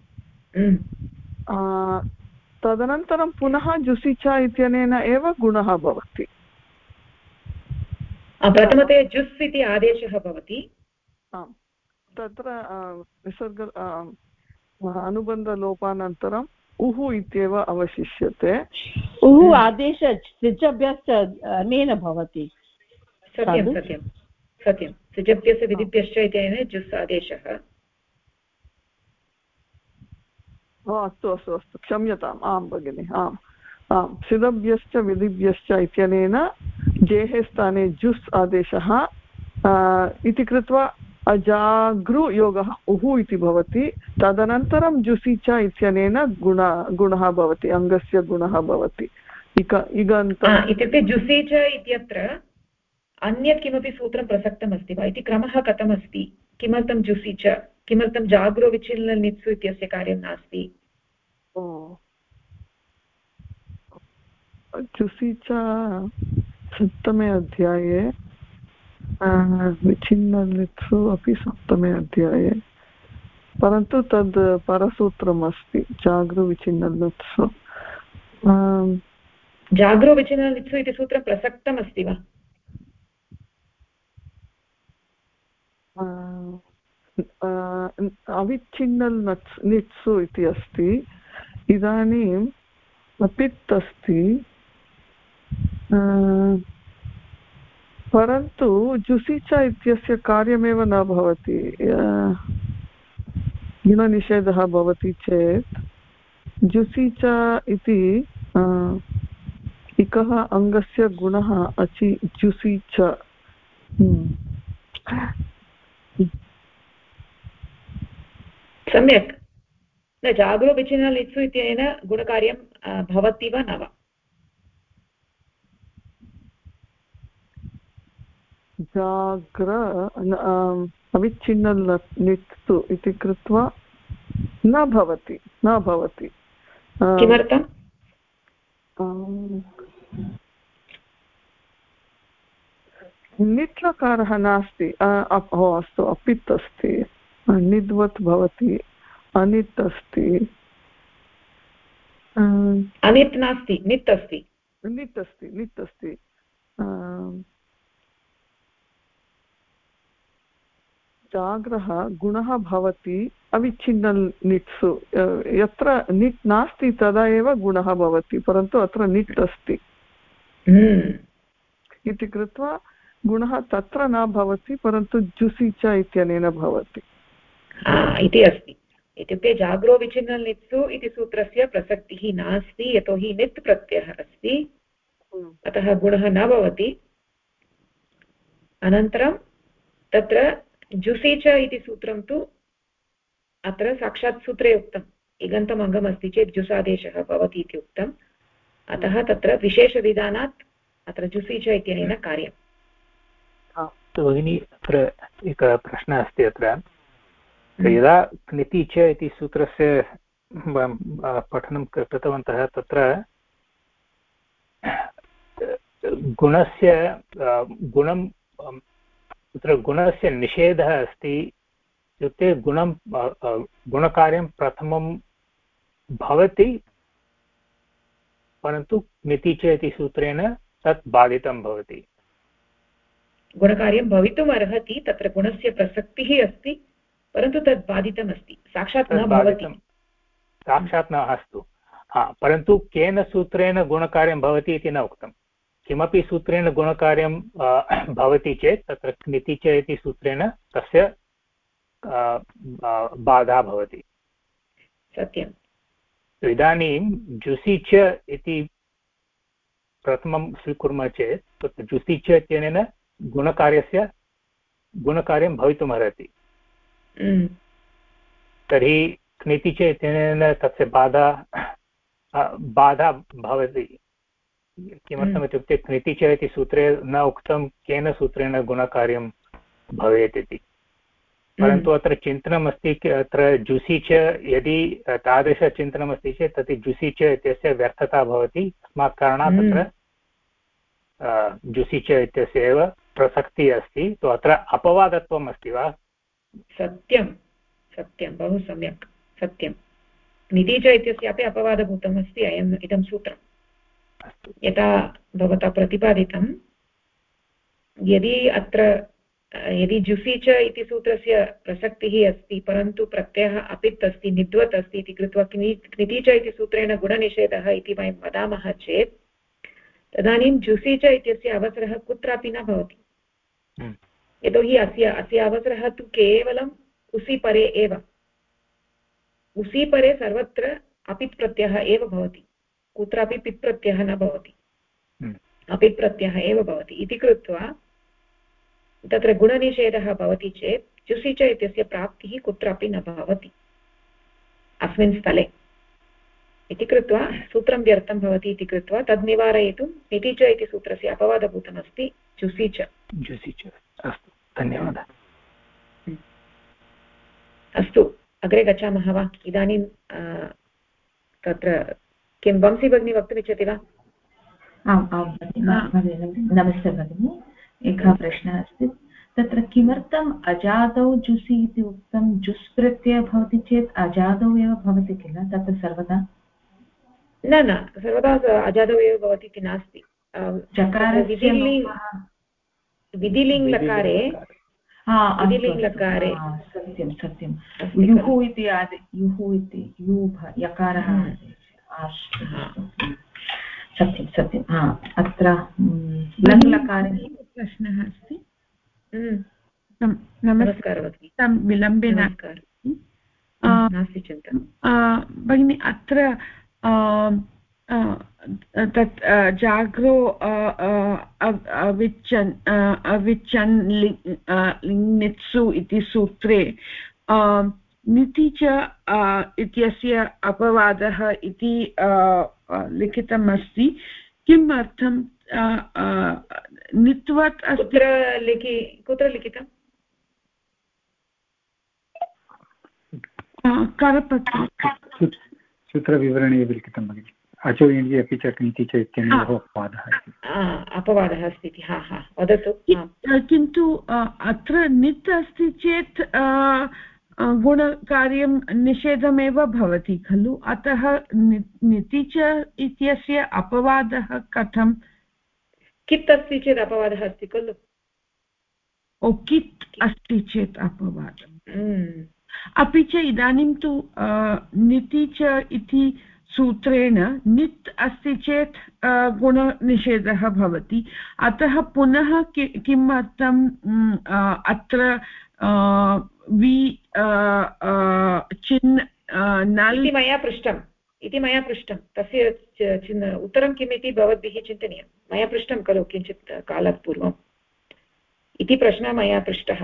तदनन्तरं पुनः जुसि च इत्यनेन एव गुणः भवति। प्रथमतया जुस् इति आदेशः भवति। तत्र विसर्ग अनुबन्धलोपानन्तरम् उः इत्येव अवशिष्यते। उः आदेश सिजभ्यश्च अनेन भवति। सत्यं सत्यं सत्यं। सिजभ्यस्य विधिभ्यश्च इत्यनेन जुस् आदेशः। अस्तु अस्तु अस्तु, क्षम्यताम्। आं भगिनि, आम् आं। सिदभ्यश्च विधिभ्यश्च इत्यनेन जेः स्थाने जुस् आदेशः इति कृत्वा अजागृ योगः उः इति भवति। तदनन्तरं जुसि च इत्यनेन गुणः भवति, अङ्गस्य गुणः भवति। इत्युक्ते जुसि च इत्यत्र अन्यत् किमपि सूत्रं प्रसक्तमस्ति वा इति क्रमः कथमस्ति? किमर्थं जुसि च, किमर्थं जाग्रो विच्छिन्न नित्सु इत्यस्य कार्यं नास्ति? जुसि च सप्तमे अध्याये, विच्छिन्ननित्सु अपि सप्तमे अध्याये, परन्तु तद् परसूत्रम् अस्ति जागृविच्छिन्ननित्सु। जाग्रो विच्छिन्ननित्सु इति सूत्रं प्रसक्तमस्ति वा? अविच्छिन्नल् नित्सु इति अस्ति। इदानीम् अपित् अस्ति, परन्तु जुसि च इत्यस्य कार्यमेव न भवति। गुणनिषेधः भवति चेत् जुसि च इति इकः अङ्गस्य गुणः अचि जुसि च। सम्यक्। न जाग्रो विच्छिन्न लित्सु इत्यनेन गुणकार्यं भवति वा न वा? जाग्र अविच्छिन्न लित्सु इति कृत्वा न भवति, न भवति। किमर्थम्? निट्लकारः नास्ति। अस्तु, अपित् अस्ति, निद्वत् भवति, अनित् अस्ति, अनित् नास्ति, नित् अस्ति। नित् अस्ति, नित् अस्ति। जाग्रः गुणः भवति अविच्छिन्न निट्सु। यत्र निट् नास्ति तदा एव गुणः भवति, परन्तु अत्र निट् अस्ति इति कृत्वा गुणः तत्र न भवति, परन्तु जुसि च इत्यनेन भवति इति अस्ति। इत्युक्ते जाग्रो विच्छिन्न नित्सु इति सूत्रस्य प्रसक्तिः नास्ति, यतोहि नित् प्रत्ययः अस्ति, अतः गुणः न भवति। अनन्तरं तत्र जुसि च इति सूत्रं तु अत्र साक्षात् सूत्रे उक्तम्, इगन्तम् अङ्गम् अस्ति चेत् जुसादेशः भवति इति उक्तम्। अतः तत्र विशेषविधानात् अत्र जुसि च इत्यनेन कार्यम्। भगिनी अत्र एकः प्रश्नः अस्ति अत्र यदा क्निति च इति सूत्रस्य पठनं कृतवन्तः तत्र गुणस्य गुणं तत्र गुणस्य निषेधः अस्ति इत्युक्ते गुणकार्यं प्रथमं भवति परन्तु क्निति च इति सूत्रेण तत् बाधितं भवति। गुणकार्यं भवितुम् अर्हति, तत्र गुणस्य प्रसक्तिः अस्ति परन्तु तद् बाधितमस्ति, साक्षात् न भवति। साक्षात् न अस्तु, परन्तु केन सूत्रेण गुणकार्यं भवति इति न उक्तं। किमपि सूत्रेण गुणकार्यं भवति चेत् तत्र क्निति च इति सूत्रेण तस्य बाधा भवति। सत्यम्। इदानीं जुसि च इति प्रथमं स्वीकुर्मः चेत् तत्र जुसि च इत्यनेन गुणकार्यं भवितुमर्हति। तर्हि क्निति च इत्यनेन तस्य बाधा भवति। किमर्थमित्युक्ते क्निति च इति सूत्रे न उक्तं केन सूत्रेण गुणकार्यं भवेत् इति, परन्तु अत्र चिन्तनमस्ति अत्र जुसि च यदि तादृशचिन्तनमस्ति चेत् तत् जुसि च इत्यस्य व्यर्थता भवति। तस्मात् कारणात् तत्र जुसि च इत्यस्य एव प्रसक्तिः अस्ति। तो अत्र अपवादत्वम् अस्ति वा? सत्यं सत्यं, बहु सम्यक्, सत्यं। क्निति च इत्यस्यापि अपवादभूतम् अस्ति इदं सूत्रम्। यथा भवता प्रतिपादितं, यदि जुसि च इति सूत्रस्य प्रसक्तिः अस्ति परन्तु प्रत्ययः अपित् अस्ति, निद्वत् अस्ति इति कृत्वा क्निति च इति सूत्रेण गुणनिषेधः इति वयं वदामः चेत् तदानीं जुसि च इत्यस्य अवसरः कुत्रापि न भवति। यतोहि अस्य अवसरः तु केवलम् उसि परे एव। उसि परे सर्वत्र अपित् प्रत्ययः एव भवति, कुत्रापि पित् प्रत्ययः न भवति, अपित् प्रत्ययः एव भवति इति कृत्वा तत्र गुणनिषेधः भवति चेत् जुसि च इत्यस्य प्राप्तिः कुत्रापि न भवति अस्मिन् स्थले इति कृत्वा सूत्रं व्यर्थं भवति इति कृत्वा तद् निवारयितुं क्निति च इति सूत्रस्य अपवादभूतमस्ति जुसि च। अस्तु, धन्यवादः। अस्तु, अग्रे गच्छामः वा? इदानीं तत्र किं वंशी भगिनी वक्तुमिच्छति वा? आम् आम् नमस्ते भगिनी, एकः प्रश्नः अस्ति। तत्र किमर्थम् अजादौ जुसि इति उक्तं? जुस् प्रत्ययः भवति चेत् अजादौ एव भवति किल तत्र सर्वदा? न सर्वदा अजादौ एव भवति इति नास्ति। विधिलिङ्ग् लकारे सत्यं सत्यं युः इति यकारः सत्यं सत्यं। अत्र लङ् लकारे प्रश्नः अस्ति। नमस्कारः विलम्बेन नास्ति चिन्ता भगिनि। अत्र तत् जाग्रो अविचन् लिङ्नित्सु इति सूत्रे निति च इत्यस्य अपवादः इति लिखितम् अस्ति। किम् अर्थं नित्वत् अस्ति? कुत्र लिखितम्? करपत्रे सूत्रविवरणे एव लिखितं भगिनि। अचो इण्डि अपि च क्निति च इत्यनेन अपवादः अस्ति इति। वदतु। किन्तु अत्र नित् अस्ति चेत् गुणकार्यं निषेधमेव भवति खलु, अतः निति च इत्यस्य अपवादः कथं? कित् अस्ति चेत् अपवादः अस्ति खलु। कित् अस्ति चेत् अपवादः। अपि च इदानीं तु निति च इति सूत्रेण नित् अस्ति चेत् गुणनिषेधः भवति, अतः पुनः किमर्थम् अत्र वि चिन् नल् इति मया पृष्टं। तस्य उत्तरं किम् इति भवद्भिः चिन्तनीयं। मया पृष्टं खलु किञ्चित् कालात् पूर्वम् इति प्रश्नः मया पृष्टः।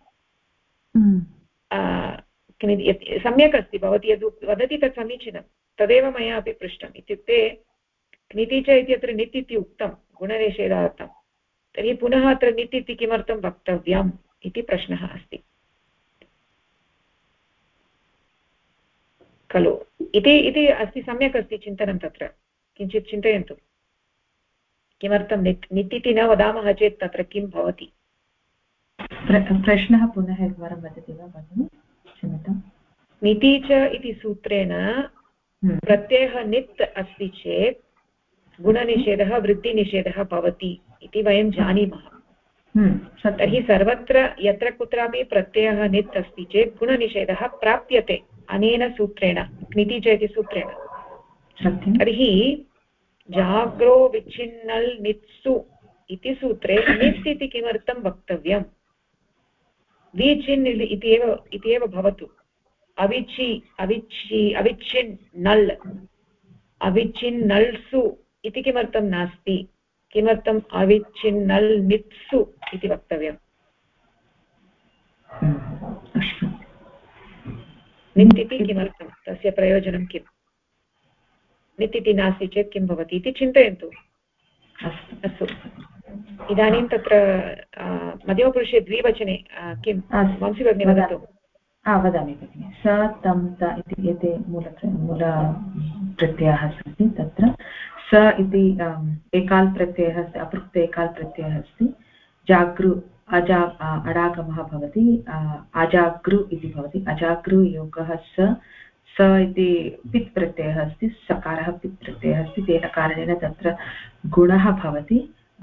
सम्यक् अस्ति, भवती यद् वदति तत् समीचीनं, तदेव मया अपि पृष्टम्। इत्युक्ते क्निति च इत्यत्र नित् इति उक्तं, गुणनिषेधार्थं तर्हि पुनः अत्र नित् इति किमर्थं वक्तव्यम् इति प्रश्नः अस्ति खलु इति अस्ति सम्यक् अस्ति चिन्तनं तत्र किञ्चित् चिन्तयन्तु किमर्थं नित् इति न वदामः चेत् तत्र किं भवति प्रश्नः पुनः एकवारं वदति वा भगिनि क्षम्यतां निति च इति सूत्रेण प्रत्ययः नित् अस्ति चेत् गुणनिषेधः वृत्तिनिषेधः भवति इति वयं जानीमः तर्हि सर्वत्र यत्र कुत्रापि प्रत्ययः नित् अस्ति चेत् गुणनिषेधः प्राप्यते अनेन सूत्रेण निति च इति सूत्रेण तर्हि जाग्रो विच्छिन्नल् नित्सु इति सूत्रे नित् इति किमर्थं वक्तव्यम् विचिन् इति एव भवतु अविच्छिन्नल् अविच्छिन्नल्सु इति किमर्थं नास्ति किमर्थम् अविच्छिन्नल् नित्सु इति वक्तव्यम् नित् इति किमर्थं तस्य प्रयोजनं किम् नित् इति नास्ति चेत् किं भवति इति चिन्तयन्तु अस्तु इदानीं तत्र मध्यमपुरुषे द्विवचने किं वंशी भगिनी वदतु वदामि भगिनि स तं त इति एते मूलप्रत्ययाः सन्ति तत्र स इति एकाल् प्रत्ययः अस्ति अपृक्त एकाल् प्रत्ययः अस्ति जागृ अडागमः भवति अजागृ इति भवति अजागृ योगः स इति पित् प्रत्ययः अस्ति सकारः पित् प्रत्ययः अस्ति तेन कारणेन तत्र गुणः भवति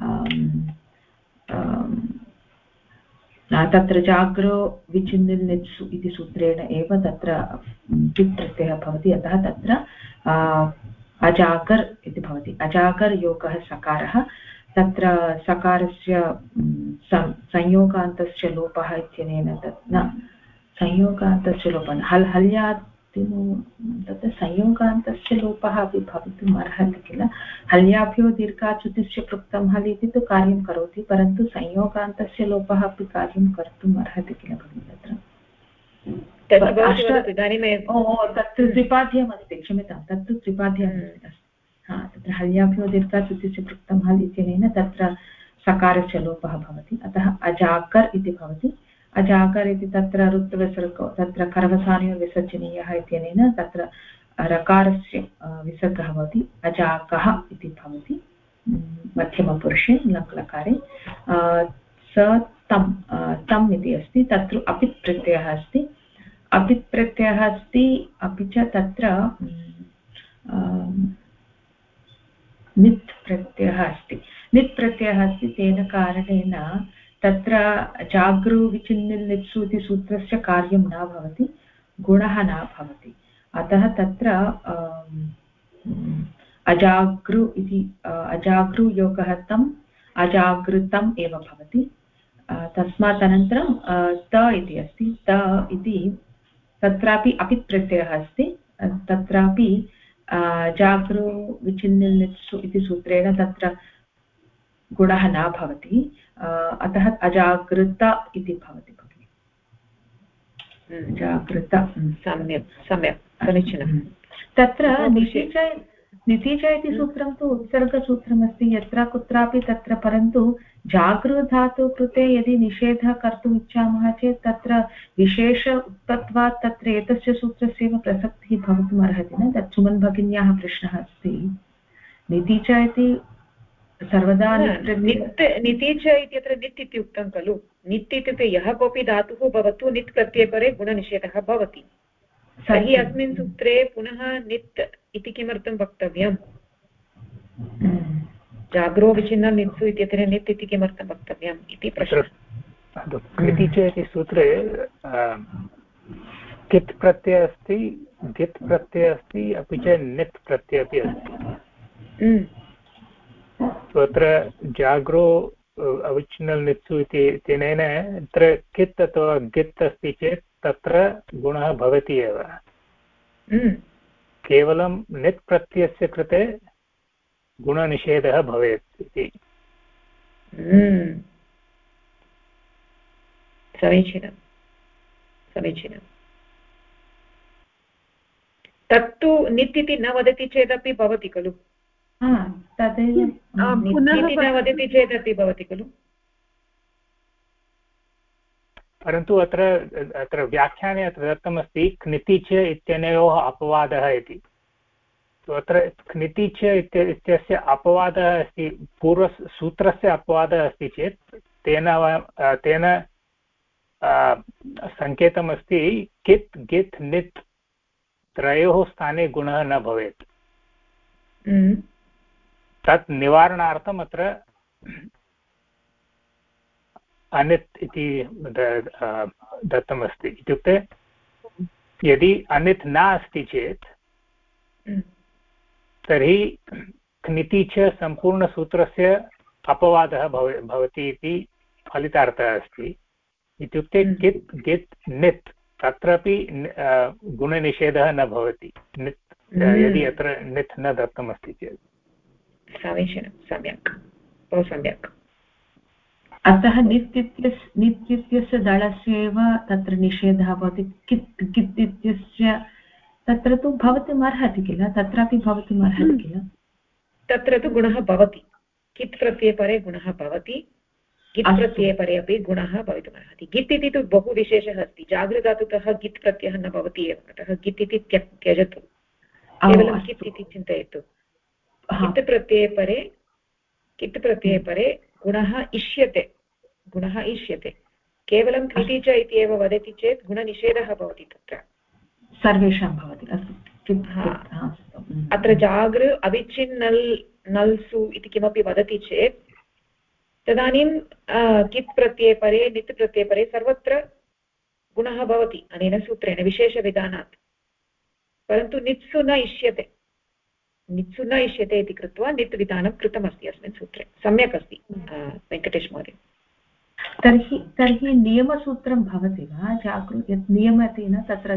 तत्र जाग्रो विचिन्निल् नित्सु इति सूत्रेण एव तत्र पित् प्रत्ययः भवति अतः तत्र अजागर् इति भवति अजागर् योगः सकारः तत्र सकारस्य संयोगान्तस्य लोपः इत्यनेन तत् न संयोगान्तस्य लोपः हल्यादिनो तत्र संयोगान्तस्य लोपः अपि भवितुम् अर्हति किल हल्याभ्यो दीर्घाच्युतिस्य पृक्तं हल् इति तु कार्यं करोति परन्तु संयोगान्तस्य लोपः अपि कार्यं कर्तुम् अर्हति किल भगिनि तत्र तत्तु त्रिपाठ्यमस्ति क्षम्यतां तत्तु त्रिपाठ्यमस्ति तत्र हल्याभ्यो दीर्घाच्युतिस्य पृक्तं हल् इत्यनेन तत्र सकारस्य लोपः भवति अतः अजाकर् इति भवति अजाकर् इति तत्र ऋत्विसर्गो तत्र कर्वसानयोः विसर्जनीयः इत्यनेन तत्र रकारस्य विसर्गः भवति अजाकः इति भवति मध्यमपुरुषे लङ्लकारे स तम् इति अस्ति तत्र अपित् प्रत्ययः अस्ति अपित् प्रत्ययः अस्ति अपि च तत्र नित् प्रत्ययः अस्ति तेन कारणेन तत्र जागृ विचिन्निल् नित्सु इति सूत्रस्य कार्यं न भवति गुणः न भवति अतः तत्र अजागृ इति अजागृ योगः तम् अजागृतम् एव भवति तस्मात् अनन्तरं त इति अस्ति त इति तत्रापि अपित् प्रत्ययः अस्ति तत्रापि जागृ विचिन्निल् नित्सु इति सूत्रेण तत्र गुणः न भवति अतः अजागृत इति भवति भगिनि जागृत सम्यक् समीचीनं तत्र निति च इति सूत्रं तु उत्सर्गसूत्रमस्ति यत्र कुत्रापि तत्र परन्तु जागृधातु कृते यदि निषेधः कर्तुम् इच्छामः चेत् तत्र विशेष उक्तत्वात् तत्र एतस्य सूत्रस्य एव प्रसक्तिः भवितुम् अर्हति न तत् सुमन् भगिन्याः प्रश्नः अस्ति निति च इति सर्वदा निति च इत्यत्र नित् इति उक्तं खलु नित् इत्युक्ते यः कोऽपि धातुः भवतु नित् प्रत्ययपरे गुणनिषेधः भवति तर्हि अस्मिन् सूत्रे पुनः नित् इति किमर्थं वक्तव्यम् जाग्रो विचिन्नं नित्सु इत्यत्र नित् इति किमर्थं वक्तव्यम् इति प्रश्नः निति च इति सूत्रे कित् प्रत्ययः अस्ति गित् प्रत्ययः अस्ति अपि च नित् प्रत्ययः अपि अस्ति तत्र जाग्रो अविच्छिन्नल् नित्सु इत्यनेन तत्र कित् अथवा गित् अस्ति चेत् तत्र गुणः भवति एव केवलं नित् प्रत्ययस्य कृते गुणनिषेधः भवेत् इति समीचीनं समीचीनं तत्तु नित् इति न वदति चेदपि भवति खलु तदेव न वदति चेदपि भवति खलु। परन्तु अत्र व्याख्याने अत्र दत्तमस्ति क्निति च इत्यनयोः अपवादः इति। अत्र क्निति च इत्यस्य अपवादः अस्ति, पूर्वसूत्रस्य अपवादः अस्ति चेत् तेन सङ्केतमस्ति कित् गित् नित् त्रयोः स्थाने गुणः न भवेत्। तत् निवारणार्थम् अत्र अनित् इति दत्तमस्ति। इत्युक्ते यदि अनित् नास्ति चेत् तर्हि क्निति च सम्पूर्णसूत्रस्य अपवादः भवति इति फलितार्थः अस्ति। इत्युक्ते कित् गित् नित् तत्रापि गुणनिषेधः न भवति यदि अत्र नित् न दत्तमस्ति चेत्। समीचीनं, सम्यक्, बहु सम्यक्। अतः नित् इत्यस्य दलस्य एव तत्र निषेधः भवति। कित् गित् इत्यस्य तत्र तु भवितुमर्हति किल, तत्रापि भवितुमर्हति किल। तत्र तु गुणः भवति, कित् प्रत्ययपरे गुणः भवति, गित् प्रत्ययपरे अपि गुणः भवितुमर्हति। गित् इति तु बहु विशेषः अस्ति, जागृधातुतः गित् प्रत्ययः न भवति एव, अतः गित् इति त्यजतु, केवलं कित् इति चिन्तयतु। कित् प्रत्ययपरे गुणः इष्यते, केवलं क्निति च इति एव वदति चेत् गुणनिषेधः भवति तत्र सर्वेषां भवति। अत्र जागृ अविच्छिन्नल् नल्सु इति किमपि वदति चेत् तदानीं कित् प्रत्ययपरे नित् प्रत्ययपरे सर्वत्र गुणः भवति अनेन सूत्रेण विशेषविधानात्। परन्तु नित्सु न इष्यते इति कृत्वा नित् विधानं कृतमस्ति अस्मिन् सूत्रे। सम्यक् अस्ति वेङ्कटेश महोदय। तर्हि नियमसूत्रं भवति वा जागृ यत् नियमतेन तत्र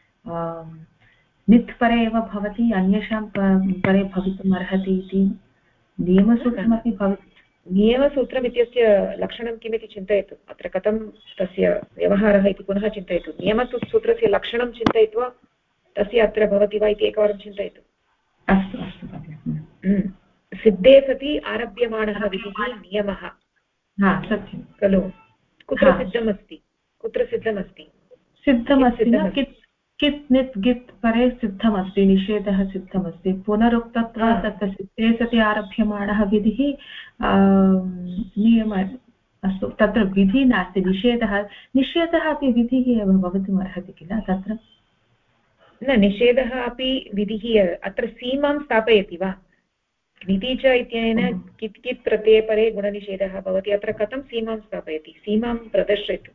नित् परे एव भवति, अन्येषां परे भवितुम् अर्हति इति नियमसूत्रमपि भवति। नियमसूत्रम् इत्यस्य लक्षणं किमिति चिन्तयतु, अत्र कथं तस्य व्यवहारः इति पुनः चिन्तयतु। नियमसूत्रस्य लक्षणं चिन्तयित्वा तस्य अत्र भवति वा इति एकवारं चिन्तयतु। अस्तु अस्तु। सिद्धे सति आरभ्यमाणः विधिः नियमः सत्यं खलु। कुत्र सिद्धमस्ति, सिद्धमस्ति न कित् नित् गित् परे सिद्धमस्ति, निषेधः सिद्धमस्ति। पुनरुक्तत्वात् तत्र सिद्धे सति आरभ्यमाणः विधिः नियमः। अस्तु, तत्र विधिः नास्ति, निषेधः अपि विधिः एव भवितुम् अर्हति किल तत्र। न, निषेधः अपि विधिः। अत्र सीमां स्थापयति वा? क्निति च इत्यनेन कित् कित् प्रत्ययपरे गुणनिषेधः भवति, अत्र कथं सीमां स्थापयति? सीमां प्रदर्शयतु।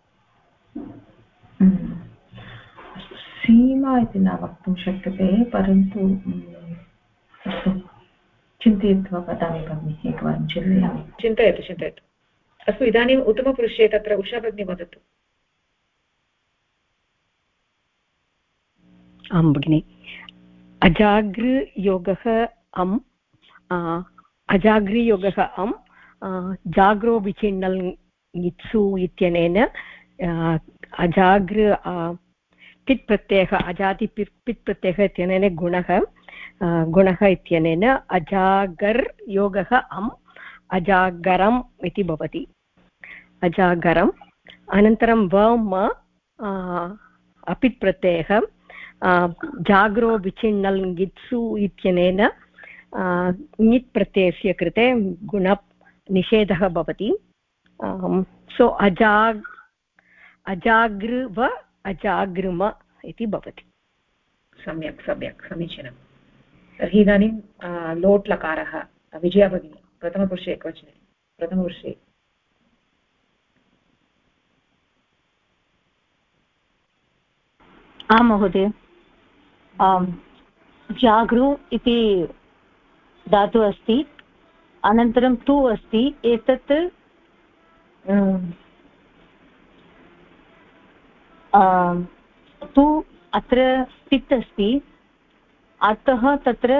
सीमा इति न वक्तुं शक्यते, परन्तु चिन्तयित्वा वदामि भगिनि, एकवारं चिन्तयतु। अस्तु, इदानीम् उत्तमपुरुषे तत्र उषा भगिनी वदतु। आं भगिनि। अजागृयोगः जाग्रो विचिन्नल् ङित्सु इत्यनेन अजागृ पित् प्रत्ययः अजाति पित् प्रत्ययः इत्यनेन गुणः इत्यनेन अजागर् योगः अजागरम् इति भवति। अजागरम् अनन्तरं वम अपित् प्रत्ययः जाग्रो विचिन्नल् ङित्सु इत्यनेन ङित् प्रत्ययस्य कृते गुणनिषेधः भवति। सो अजागृव अजागृम इति भवति। सम्यक्, समीचीनं। तर्हि इदानीं लोट् लकारः विजया भगिनी, प्रथमपुरुषे एकवचने, प्रथमपुरुषे। आं महोदय। जागृ इति धातु अस्ति, अनन्तरं तु अस्ति। एतत् तु अत्र पित् अस्ति, अतः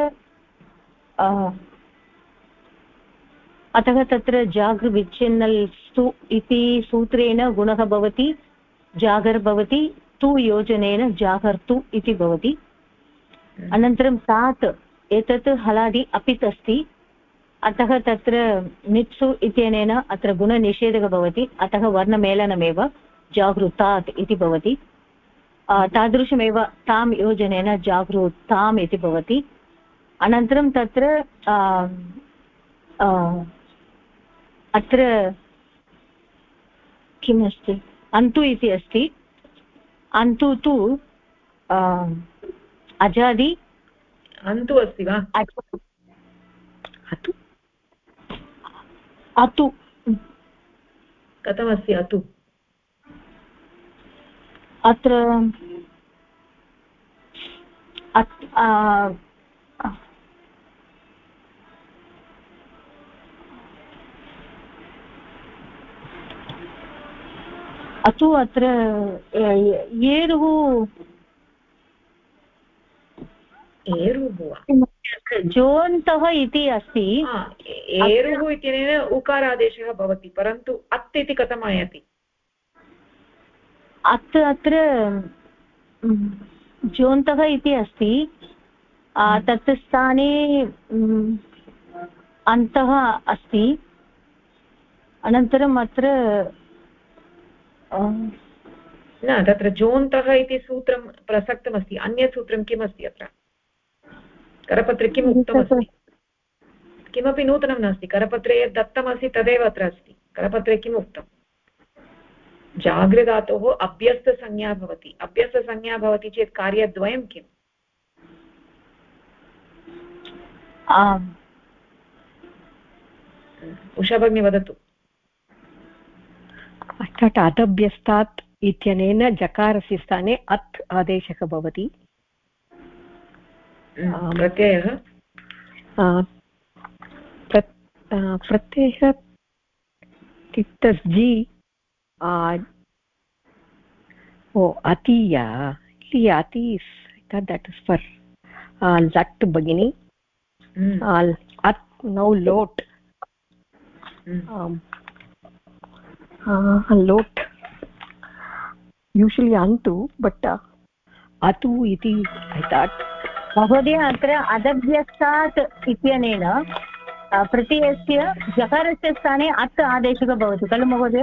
तत्र जागृ विच्छिन्नल् स्तु इति सूत्रेण गुणः भवति, जागर् भवति, तु योजनेन जागर्तु इति भवति। अनन्तरं तात् एतत् हलादि अपित् अस्ति, अतः तत्र मित्सु इत्यनेन अत्र गुणनिषेधः भवति, अतः वर्णमेलनमेव जागृतात् इति भवति। तादृशमेव तां योजनेन जागृताम् इति भवति। अनन्तरं तत्र अत्र किमस्ति, अन्तु इति अस्ति। अन्तु तु अजादि अन्तु अस्ति वा? अतु अतु कथमस्ति अतु? अत्र अतु अत्र जोन्तः इति अस्ति। एरुः इत्यनेन उकारादेशः भवति, परन्तु अत् इति कथम् आयाति? अत् अत्र जोन्तः इति अस्ति, तत् स्थाने अन्तः अस्ति। अनन्तरम् अत्र न, तत्र जोन्तः इति सूत्रं प्रसक्तमस्ति। अन्यत् सूत्रं किमस्ति अत्र? करपत्रे किम् उक्तमस्ति? किमपि नूतनं नास्ति। करपत्रे यद् दत्तमस्ति तदेव अत्र अस्ति। करपत्रे किम् उक्तं? जागृधातोः अभ्यस्तसंज्ञा भवति। अभ्यस्तसंज्ञा भवति चेत् कार्यद्वयं किम्? उषा भगिनी वदतु। अर्थात् अदभ्यस्तात् इत्यनेन जकारस्य स्थाने अत् आदेशः भवति। प्रत्ययः प्रत्ययः तिक्तस् जी अतीया अति दट् इस् फर् लट् भगिनी। अत् नौ लोट् लोट् यूशुवली अन्तु बट् अतु इति ऐ थाट्। महोदय अत्र अदभ्यस्तात् इत्यनेन प्रत्ययस्य जकारस्य स्थाने अत् आदेशः भवति खलु महोदय?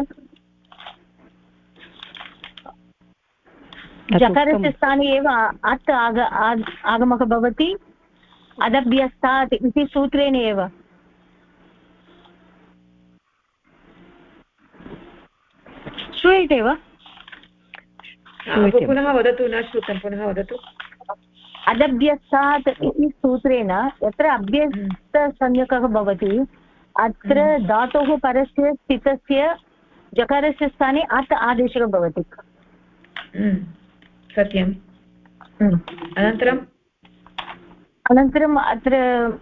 जकारस्य स्थाने एव अत् आगमः भवति अदभ्यस्तात् इति सूत्रेण एव। श्रूयते वा? पुनः वदतु, न श्रुतं, पुनः वदतु। अदभ्यस्तात् इति सूत्रेण यत्र अभ्यस्तसंज्ञकः भवति अत्र धातोः परस्य स्थितस्य जकारस्य स्थाने अत् आदेशः भवति। सत्यम्। अनन्तरम् अत्र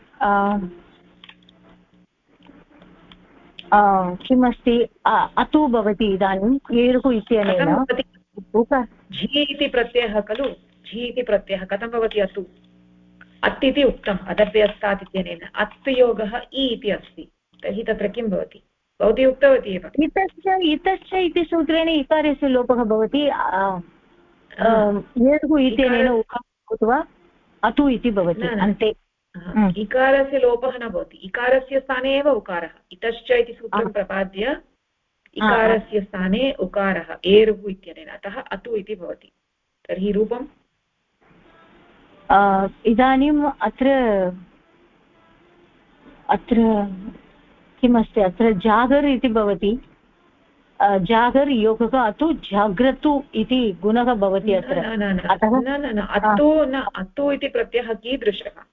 किमस्ति, अतु भवति। इदानीम् एरुः इत्यनेन झि इति प्रत्ययः खलु, झि इति प्रत्ययः कथं भवति अतु? अत् इति उक्तम् अदभ्यस्तात् इत्यनेन, अत् योगः इ इति अस्ति, तर्हि तत्र किं भवति? भवती उक्तवती एव। इतश्च इति सूत्रेण इकारस्य लोपः भवति। एरुः इत्यनेन उक्त्वा अतु इति भवति अन्ते। इकारस्य लोपः न भवति, इकारस्य स्थाने एव उकारः। इतश्च इति सूत्रं प्रपाद्य इकारस्य स्थाने उकारः एरुः इत्यनेन, अतः अतु इति भवति। तर्हि रूपम् इदानीम् अत्र किमस्ति, अत्र जागर् इति भवति। जागर् योगः अतु जाग्रतु इति गुणः भवति अत्र। अतु इति प्रत्ययः कीदृशः?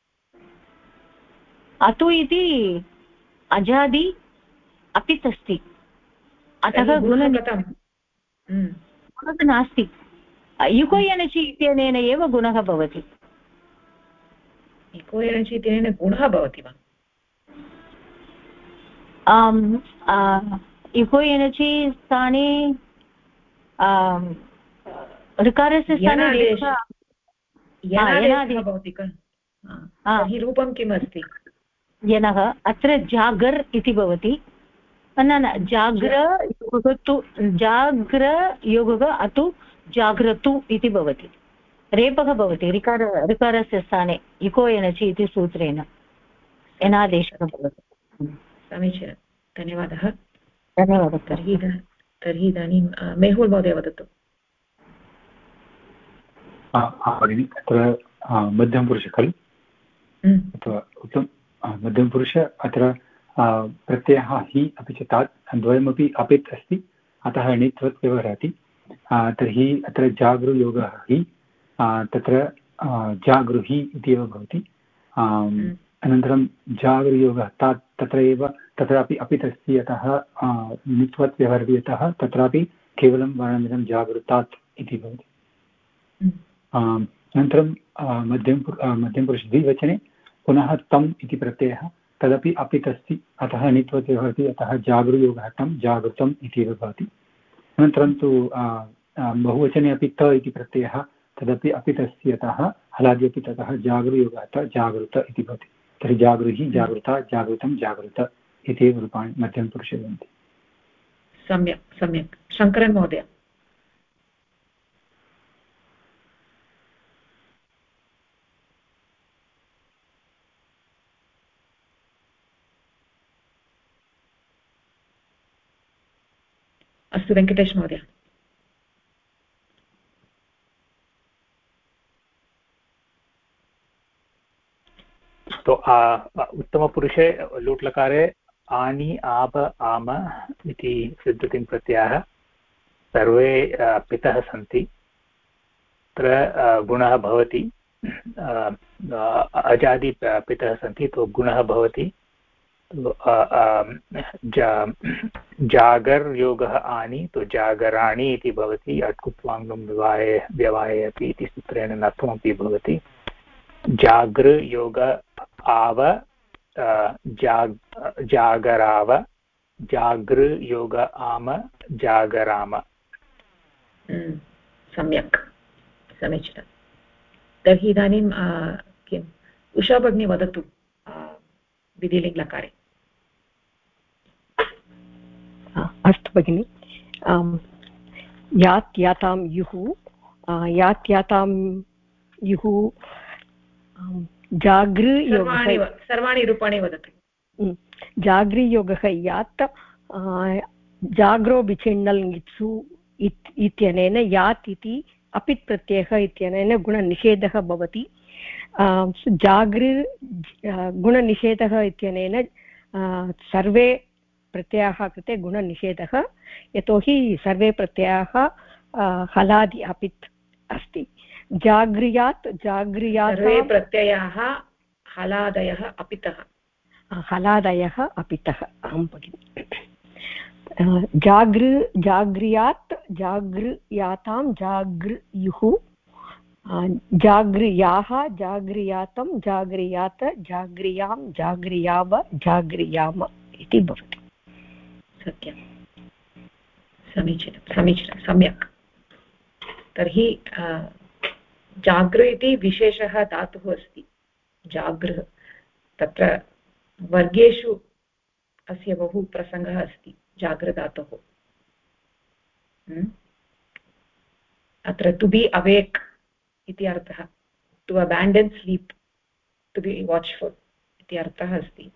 अतु इति अजादि अपित् अस्ति, अतः गुणः नास्ति। युको यनचि इत्यनेन एव गुणः भवति। युको यनचि इत्यनेन गुणः भवति वा? युको यनचि स्थाने ऋकारस्य स्थाने भवति खलु। तर्हि रूपं किम् अस्ति? यनः अत्र जागर् इति भवति। न जाग्र योगः अतु जाग्रतु इति भवति। रेपः भवति ऋकारस्य स्थाने इको एनचि इति सूत्रेण एनादेशः भवति। समीचीनं, धन्यवादः। धन्यवादः। तर्हि इदानीं मेहुल् महोदय वदतु। भगिनि अत्र मध्यमपुरुष खलु अथवा उत्तम मध्यमपुरुष अत्र प्रत्ययः हि अपि च तात् द्वयमपि अपित् अस्ति, अतः णित्वत् व्यवहरति। तर्हि अत्र जागृयोगः हि तत्र जागृहि इति एव भवति। अनन्तरं जागृयोगः तात् तत्र एव तत्रापि अपित् अस्ति, अतः णित्वत् व्यवहरति, अतः तत्रापि केवलं वर्णमिदं जागृतात् इति भवति। अनन्तरं मध्यमपुरुष द्विवचने पुनः तम् इति प्रत्ययः, तदपि अपित् अस्ति, अतः णित्वत् व्यवहरति, अतः जागृयोगः तं जागृतम् इति एव भवति। अनन्तरं तु बहुवचने अपि त इति प्रत्ययः, तदपि अपित् अस्ति, अतः हलादि अपि ततः जागृयोगः त जागृत इति भवति। तर्हि जागृहि जागृता जागृतं जागृत इति एव रूपाणि मध्यमपुरुषे भवन्ति। सम्यक् सम्यक्। शङ्करन् महोदय। अस्तु, वेङ्कटेश महोदय। तो उत्तमपुरुषे लूट्लकारे आनि आब आम इति सिद्धतिङ् प्रत्ययाः सर्वे पितः सन्ति। तत्र गुणः भवति, अजादि पितः सन्ति, तो गुणः भवति। जागर योगः आनि, तो जागराणि इति भवति। अट्कुत्वाङ्गं व्यवाये अपि इति सूत्रेण नत्वमपि भवति। जागृ योग आव जागराव, जागृ योग आम जागराम। सम्यक्, समीचीनं। तर्हि इदानीं किम् उषा भगिनी वदतु विधिलिङ्गलकारे। अस्तु भगिनि। यात् यातां युः, यात् यातां युः सर्वाणि रूपाणि वदतु। जागृयोगः यात् जाग्रो विचिन्नल् ङित्सु इत्यनेन यात् इति अपित् प्रत्ययः इत्यनेन गुणनिषेधः भवति। जागृ गुणनिषेधः इत्यनेन सर्वे प्रत्ययाः कृते गुणनिषेधः, यतोहि सर्वे प्रत्ययाः हलादि अपित् अस्ति। जागृयात् जागृयात् सर्वे प्रत्ययाः हलादयः अपितः, हलादयः अपितः। आं भगिनि। जागृयात् जागृयातां जागृयुः, जागृयाः जागृयातं जागृयात जागृयां जागृयाव जागृयाम इति भवति। सत्यं, समीचीनं समीचीनं, सम्यक्। तर्हि जागृ इति विशेषः धातुः अस्ति। जागृ तत्र वर्गेषु अस्य बहु प्रसङ्गः अस्ति जागृधातुः। अत्र टु बि अवेक् इति अर्थः, to abandon sleep, to be watchful इति अर्थः अस्ति।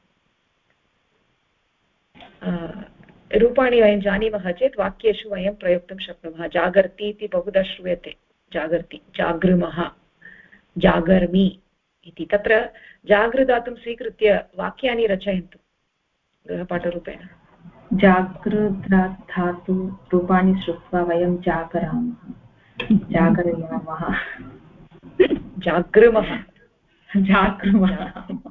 रूपाणि वयं जानीमः चेत् वाक्येषु वयं प्रयोक्तुं शक्नुमः। जागर्ति इति बहुधा श्रूयते, जागर्ति, जागृमः, जागर्मि इति। तत्र जागृधातुं स्वीकृत्य वाक्यानि रचयन्तु गृहपाठरूपेण। जागृधातु रूपाणि श्रुत्वा वयं जागरामः, जागरयामः, जागृमः, जागृमः।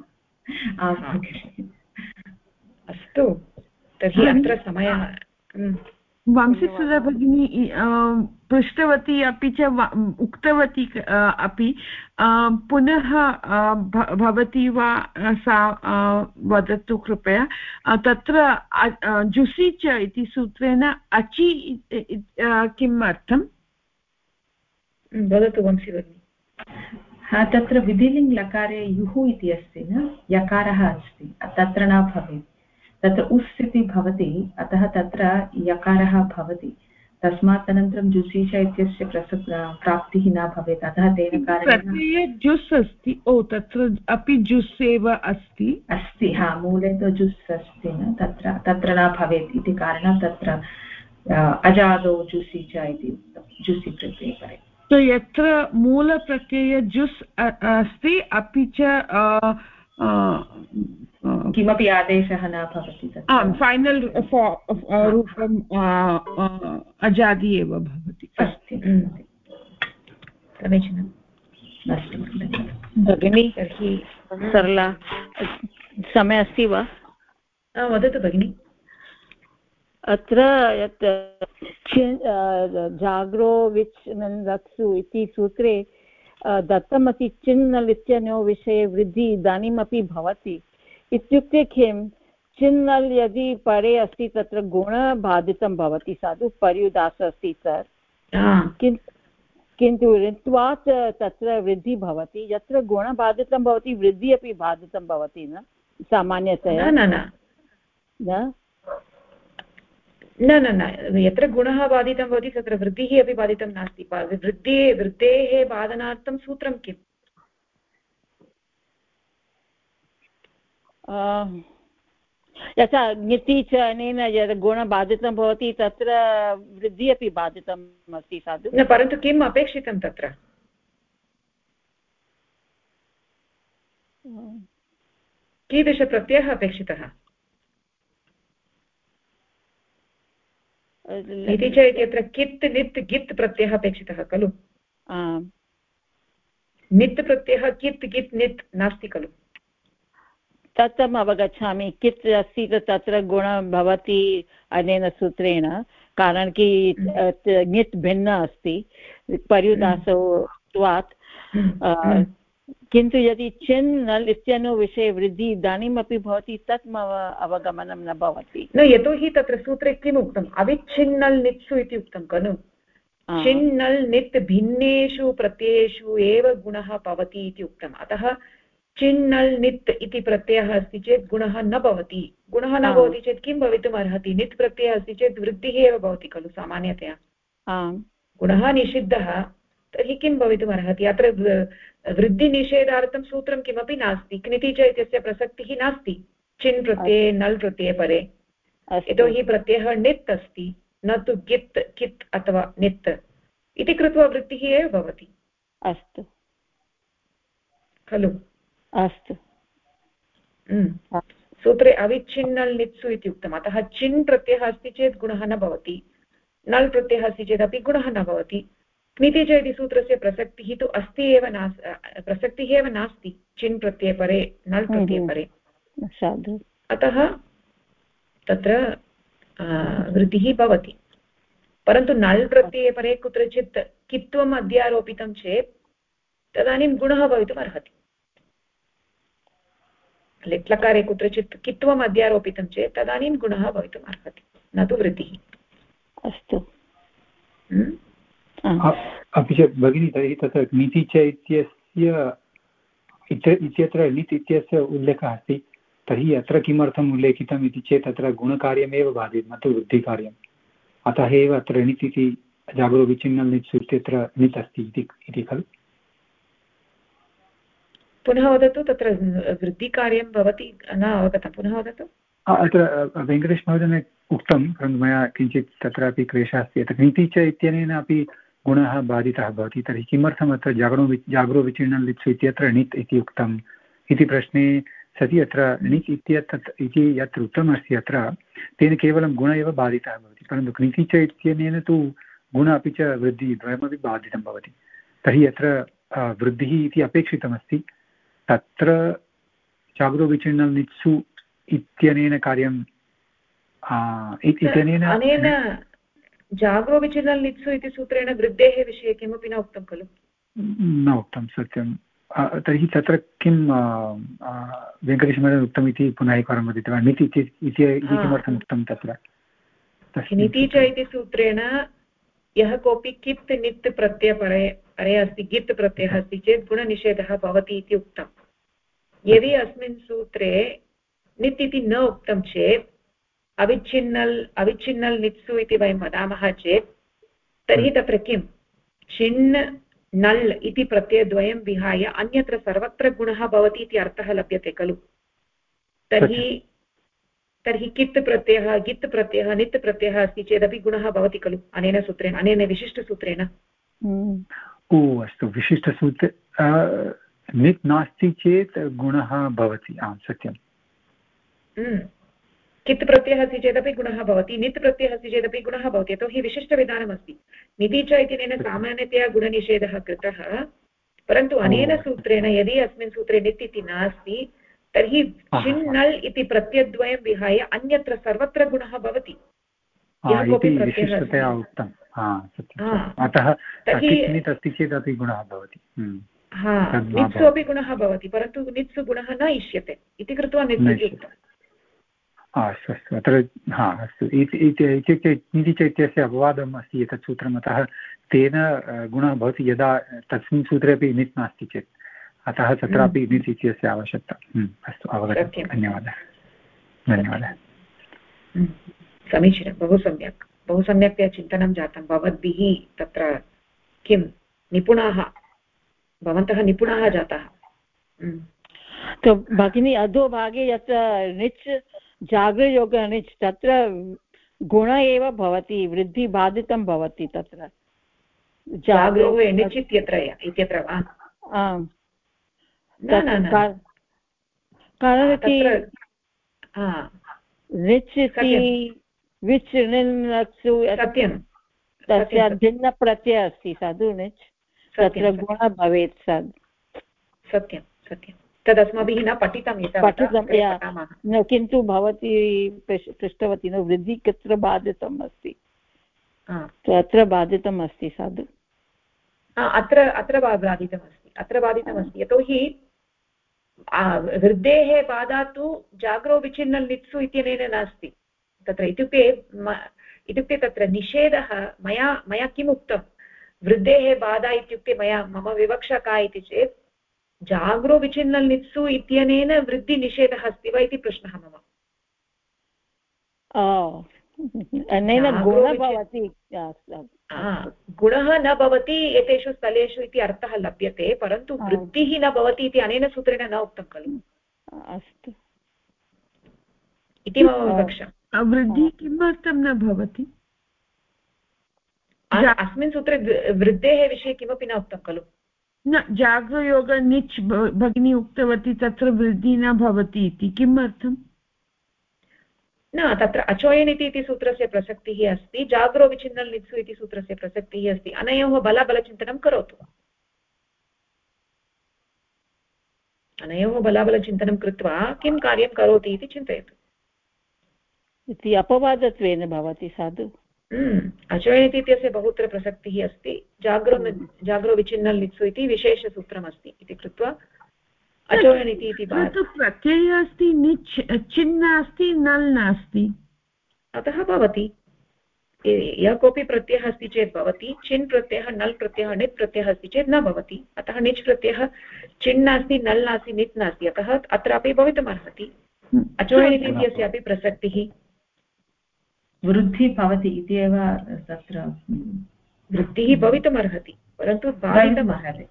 अस्तु, तर्हि अत्र समयः। वंशीसुधा भगिनी पृष्टवती अपि च उक्तवती अपि, पुनः भवती वा सा वदतु कृपया। तत्र जुसि च इति सूत्रेण अचि किम् अर्थम्? वदतु वंशी भगिनी। तत्र विधिलिङ्ग् लकारे युः इति अस्ति न, यकारः अस्ति, तत्र न भवेत्। तत्र उस् इति भवति, अतः तत्र यकारः भवति। तस्मात् अनन्तरं जुसीश इत्यस्य प्राप्तिः न भवेत् अतः तेन कारणेन जुस् अस्ति तत्र अपि जुस् एव अस्ति हा मूले तु जुस् अस्ति न तत्र न भवेत् इति कारणात् तत्र अजादौ जुसीच इति उक्तं जुसि प्रत्यये परे यत्र मूलप्रत्यय जुस् अस्ति अपि च किमपि आदेशः न भवति फैनल् रूपम् अजादि एव भवति अस्ति समीचीनम् अस्तु भगिनी तर्हि सरला समय अस्ति वा वदतु भगिनि अत्र यत् जाग्रो विच् लत्सु इति सूत्रे दत्तमस्ति चिन्नल् इत्यनयोः विषये वृद्धि इदानीमपि भवति इत्युक्ते किं चिन्नल् यदि परे अस्ति तत्र गुणबाधितं भवति साधु पर्युदास अस्ति सर् किन्तु ऋत्वात् तत्र वृद्धि भवति यत्र गुणबाधितं भवति वृद्धि अपि बाधितं भवति न सामान्यतया न यत्र गुणः बाधितं भवति तत्र वृद्धिः अपि बाधितं नास्ति वृद्धेः बाधनार्थं सूत्रं किम् यथा ङिति च अनेन यद् गुणबाधितं भवति तत्र वृद्धिः अपि बाधितम् अस्ति साधु न परन्तु किम् अपेक्षितं तत्र कीदृशप्रत्ययः अपेक्षितः इति च इत्यत्र कित् नित् गित् प्रत्ययः अपेक्षितः खलु नित् प्रत्ययः कित् गित् नित् नास्ति खलु तत्तम् अवगच्छामि कित् अस्ति तत्र गुणः भवति अनेन सूत्रेण कारणं कि ङित् भिन्न अस्ति पर्युदासत्वात् किन्तु यदि चिन् नल् इत्यनो विषये वृद्धि इदानीमपि भवति तत् मम अवगमनं न भवति न यतोहि तत्र सूत्रे किम् उक्तम् अविच्छिन्नल् नित्सु इति उक्तं खलु छिन्नल् नित् भिन्नेषु प्रत्ययेषु एव गुणः भवति इति उक्तम् अतः चिन्नल् नित् इति प्रत्ययः अस्ति चेत् गुणः न भवति गुणः न भवति चेत् किं भवितुम् अर्हति नित् प्रत्ययः अस्ति चेत् वृद्धिः एव भवति खलु सामान्यतया गुणः निषिद्धः तर्हि किं भवितुम् अर्हति अत्र वृद्धिनिषेधार्थं सूत्रं किमपि नास्ति क्निति च इत्यस्य प्रसक्तिः नास्ति चिन् प्रत्यये नल् प्रत्यये परे यतोहि प्रत्ययः नित् अस्ति न तु गित् कित् अथवा नित् इति कृत्वा वृत्तिः एव भवति अस्तु खलु अस्तु सूत्रे अविच्छिन्नल् नित्सु इति उक्तम् अतः चिन् प्रत्ययः अस्ति चेत् गुणः न भवति नल् प्रत्ययः अस्ति चेदपि गुणः न भवति क्निति च इति सूत्रस्य प्रसक्तिः तु अस्ति एव प्रसक्तिः एव नास्ति चिन् प्रत्यये परे नल् प्रत्यये परे अतः तत्र वृद्धिः भवति परन्तु नल् प्रत्यये परे कुत्रचित् कित्वम् अध्यारोपितं चेत् तदानीं गुणः भवितुम् अर्हति लिट्लकारे कुत्रचित् कित्वम् अध्यारोपितं चेत् तदानीं गुणः भवितुम् अर्हति न तु वृद्धिः अस्तु अपि च भगिनी तर्हि तत्र ङिति च इत्यत्र णित् इत्यस्य उल्लेखः अस्ति तर्हि अत्र किमर्थम् उल्लेखितम् इति चेत् तत्र गुणकार्यमेव बाधेत् न तु वृद्धिकार्यम् अतः एव अत्र णित् इति जागरो विचिन्नल् नित्सु इत्यत्र णित् अस्ति इति खलु पुनः वदतु तत्र वृद्धिकार्यं भवति न अवगतं पुनः वदतु अत्र वेङ्कटेशमहोदयेन उक्तं परन्तु मया किञ्चित् तत्रापि क्लेशः अस्ति यत् ङिति च इत्यनेन अपि गुणः बाधितः भवति तर्हि किमर्थम् अत्र जागरो विचिन्नल् नित्सु इत्यत्र णित् इति उक्तम् इति प्रश्ने सति अत्र णित् इति यत्र उक्तमस्ति अत्र तेन केवलं गुण एव बाधितः भवति परन्तु ङिति च इत्यनेन तु गुण अपि च वृद्धिः द्वयमपि बाधितं भवति तर्हि अत्र वृद्धिः इति अपेक्षितमस्ति तत्र जागरो विचिन्नल् नित्सु इत्यनेन कार्यं इत्यनेन अनेन जागरो विचिन्नल् नित्सु इति सूत्रेण वृद्धेः विषये किमपि न उक्तं खलु न उक्तं सत्यं तर्हि तत्र किं वेङ्कटेशमहोदयेन उक्तम् इति पुनः एकवारं वदति वा णित् इति किमर्थम् उक्तं तत्र णिति च इति सूत्रेण यः कोऽपि कित् नित् प्रत्ययपरे अस्ति गित् प्रत्ययः अस्ति चेत् गुणनिषेधः भवति इति उक्तं यदि अस्मिन् सूत्रे नित् इति न उक्तं चेत् अविच्छिन्नल् नित्सु इति वयं वदामः चेत् तर्हि तत्र किं चिन् नल् इति प्रत्ययद्वयं विहाय अन्यत्र सर्वत्र गुणः भवति इति अर्थः लभ्यते खलु। तर्हि कित् प्रत्ययः गित् प्रत्ययः नित् प्रत्ययः अस्ति चेदपि गुणः भवति खलु अनेन सूत्रेण, अनेन विशिष्टसूत्रेण। अस्तु, विशिष्टसूत्रे नित् नास्ति चेत् गुणः भवति। आम् सत्यं। कित् प्रत्ययः अस्ति चेदपि गुणः भवति, नित् प्रत्ययः अस्ति चेदपि गुणः भवति, यतोहि विशिष्टविधानमस्ति। निति च इत्यनेन सामान्यतया गुणनिषेधः कृतः, परन्तु अनेन सूत्रेण यदि अस्मिन् सूत्रे नित् इति नास्ति तर्हि चिन् नल् इति प्रत्ययद्वयं विहाय अन्यत्र सर्वत्र गुणः भवति। यः कोऽपि प्रत्ययः अस्ति चेदपि गुणः भवति। नित्सु अपि गुणः भवति, परन्तु नित्सु गुणः न इष्यते इति कृत्वा नित्सु इति उक्तम्। अस्तु अस्तु, अत्र अस्तु इत्युक्ते निति च इत्यस्य अपवादम् अस्ति एतत् सूत्रम्, अतः तेन गुणः भवति यदा तस्मिन् सूत्रे अपि नित् नास्ति चेत्, अतः तत्रापि नित् इत्यस्य आवश्यकता। अस्तु, अवगतं। धन्यवादः। समीचीनं, बहु सम्यक्तया चिन्तनं जातं भवद्भिः। तत्र किं निपुणाः, भवन्तः निपुणाः जाताः। भगिनी अधोभागे यत्र निच् जागृयोगः निच् तत्र गुण एव भवति, वृद्धिबाधितं भवति तत्र जागृः निच् इत्यत्र वा? निच् इति विच् तस्य भिन्नप्रत्ययः अस्ति साधु निच्, तत्र गुणः भवेत् सद्। सत्यं तदस्माभिः न पठितं, किन्तु भवती पृष्टवती न वृद्धि कुत्र बाधितम् अस्ति, अत्र बाधितम् अस्ति साधु। अत्र बाधितमस्ति यतोहि वृद्धेः बाधा तु जाग्रो विचिन्नल् नित्सु इत्यनेन नास्ति तत्र। इत्युक्ते तत्र निषेधः मया किम् उक्तं, वृद्धेः बाधा इत्युक्ते मम विवक्षा का इति चेत् जाग्रो विचिन्नल् नित्सु इत्यनेन वृद्धिनिषेधः अस्ति वा इति प्रश्नः मम। गुणः न भवति एतेषु स्थलेषु इति अर्थः लभ्यते, परन्तु वृद्धिः न भवति इति अनेन सूत्रेण न उक्तं खलु। अस्तु इति मम विवक्षा। वृद्धिः किमर्थं न भवति? अस्मिन् सूत्रे वृद्धेः विषये किमपि न उक्तं खलु। न, जाग्रयोग निच् भगिनी उक्तवती तत्र वृद्धिः न भवति इति, किमर्थं? न, तत्र अचोयनिति इति सूत्रस्य प्रसक्तिः अस्ति, जाग्रो विचिन्नल् नित्सु इति सूत्रस्य प्रसक्तिः अस्ति। अनयोः बलाबलचिन्तनं करोतु, अनयोः बलाबलचिन्तनं कृत्वा किं कार्यं करोति इति चिन्तयतु। इति अपवादत्वेन भवति साधु। अचोयनिति इत्यस्य बहुत्र प्रसक्तिः अस्ति, जाग्रो विचिन्नल् नित्सु इति विशेषसूत्रमस्ति इति कृत्वा अचोयनिति इति प्रत्ययः अस्ति, निच् चिन् नास्ति नल् नास्ति, अतः भवति। यः कोऽपि प्रत्ययः अस्ति चेत् भवति, चिन् प्रत्ययः नल् प्रत्ययः नित् प्रत्ययः अस्ति चेत् न भवति। अतः निच् प्रत्ययः चिन् नास्ति नल् नास्ति नित् नास्ति, अतः अत्रापि भवितुमर्हति। अचोयनिति इत्यस्यापि प्रसक्तिः वृद्धिः भवति इति एव तत्र वृद्धिः भवितुमर्हति, परन्तु बाधितमर्हति।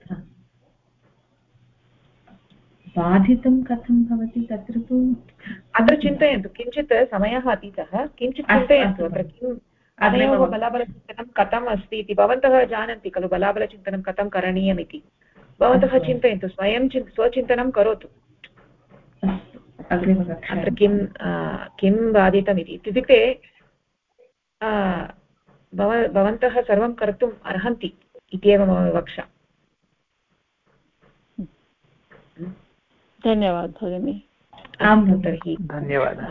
बाधितं कथं भवति तत्र तु अत्र चिन्तयन्तु, किञ्चित् समयः अतीतः, किञ्चित् चिन्तयन्तु अत्र किम् अनयोः बलाबलचिन्तनं कथम् अस्ति इति। भवन्तः जानन्ति खलु बलाबलचिन्तनं कथं करणीयमिति, भवन्तः चिन्तयन्तु, स्वयं स्वचिन्तनं करोतु। अत्र किं बाधितमिति इत्युक्ते भवन्तः सर्वं कर्तुम् अर्हन्ति इत्येव मम विवक्षा। धन्यवादः भगिनी। आं तर्हि धन्यवादः।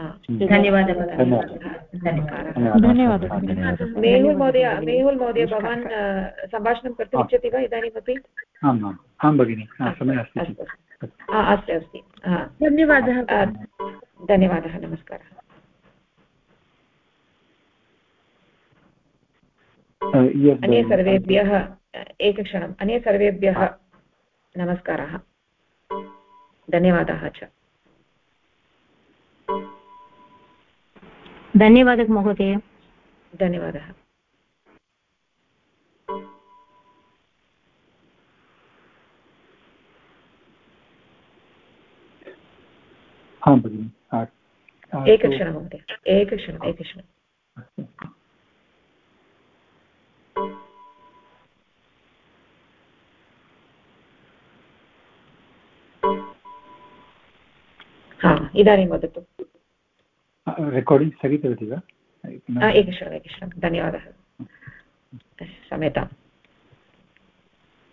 मेहुल् महोदय भवान् सम्भाषणं कर्तुम् इच्छति वा इदानीमपि? आं भगिनि, समयः अस्ति। अस्ति। धन्यवादः, नमस्कारः। अन्ये सर्वेभ्यः एकक्षणम्, अन्ये सर्वेभ्यः नमस्कारः, धन्यवादाः च। धन्यवादः महोदय। धन्यवादः। एकक्षणं महोदय, एकक्षणम्। हा, इदानीं वदतु। रेकार्डिङ्ग् स्थगितवती वा? एकक्षणं, धन्यवादः, क्षम्यताम्।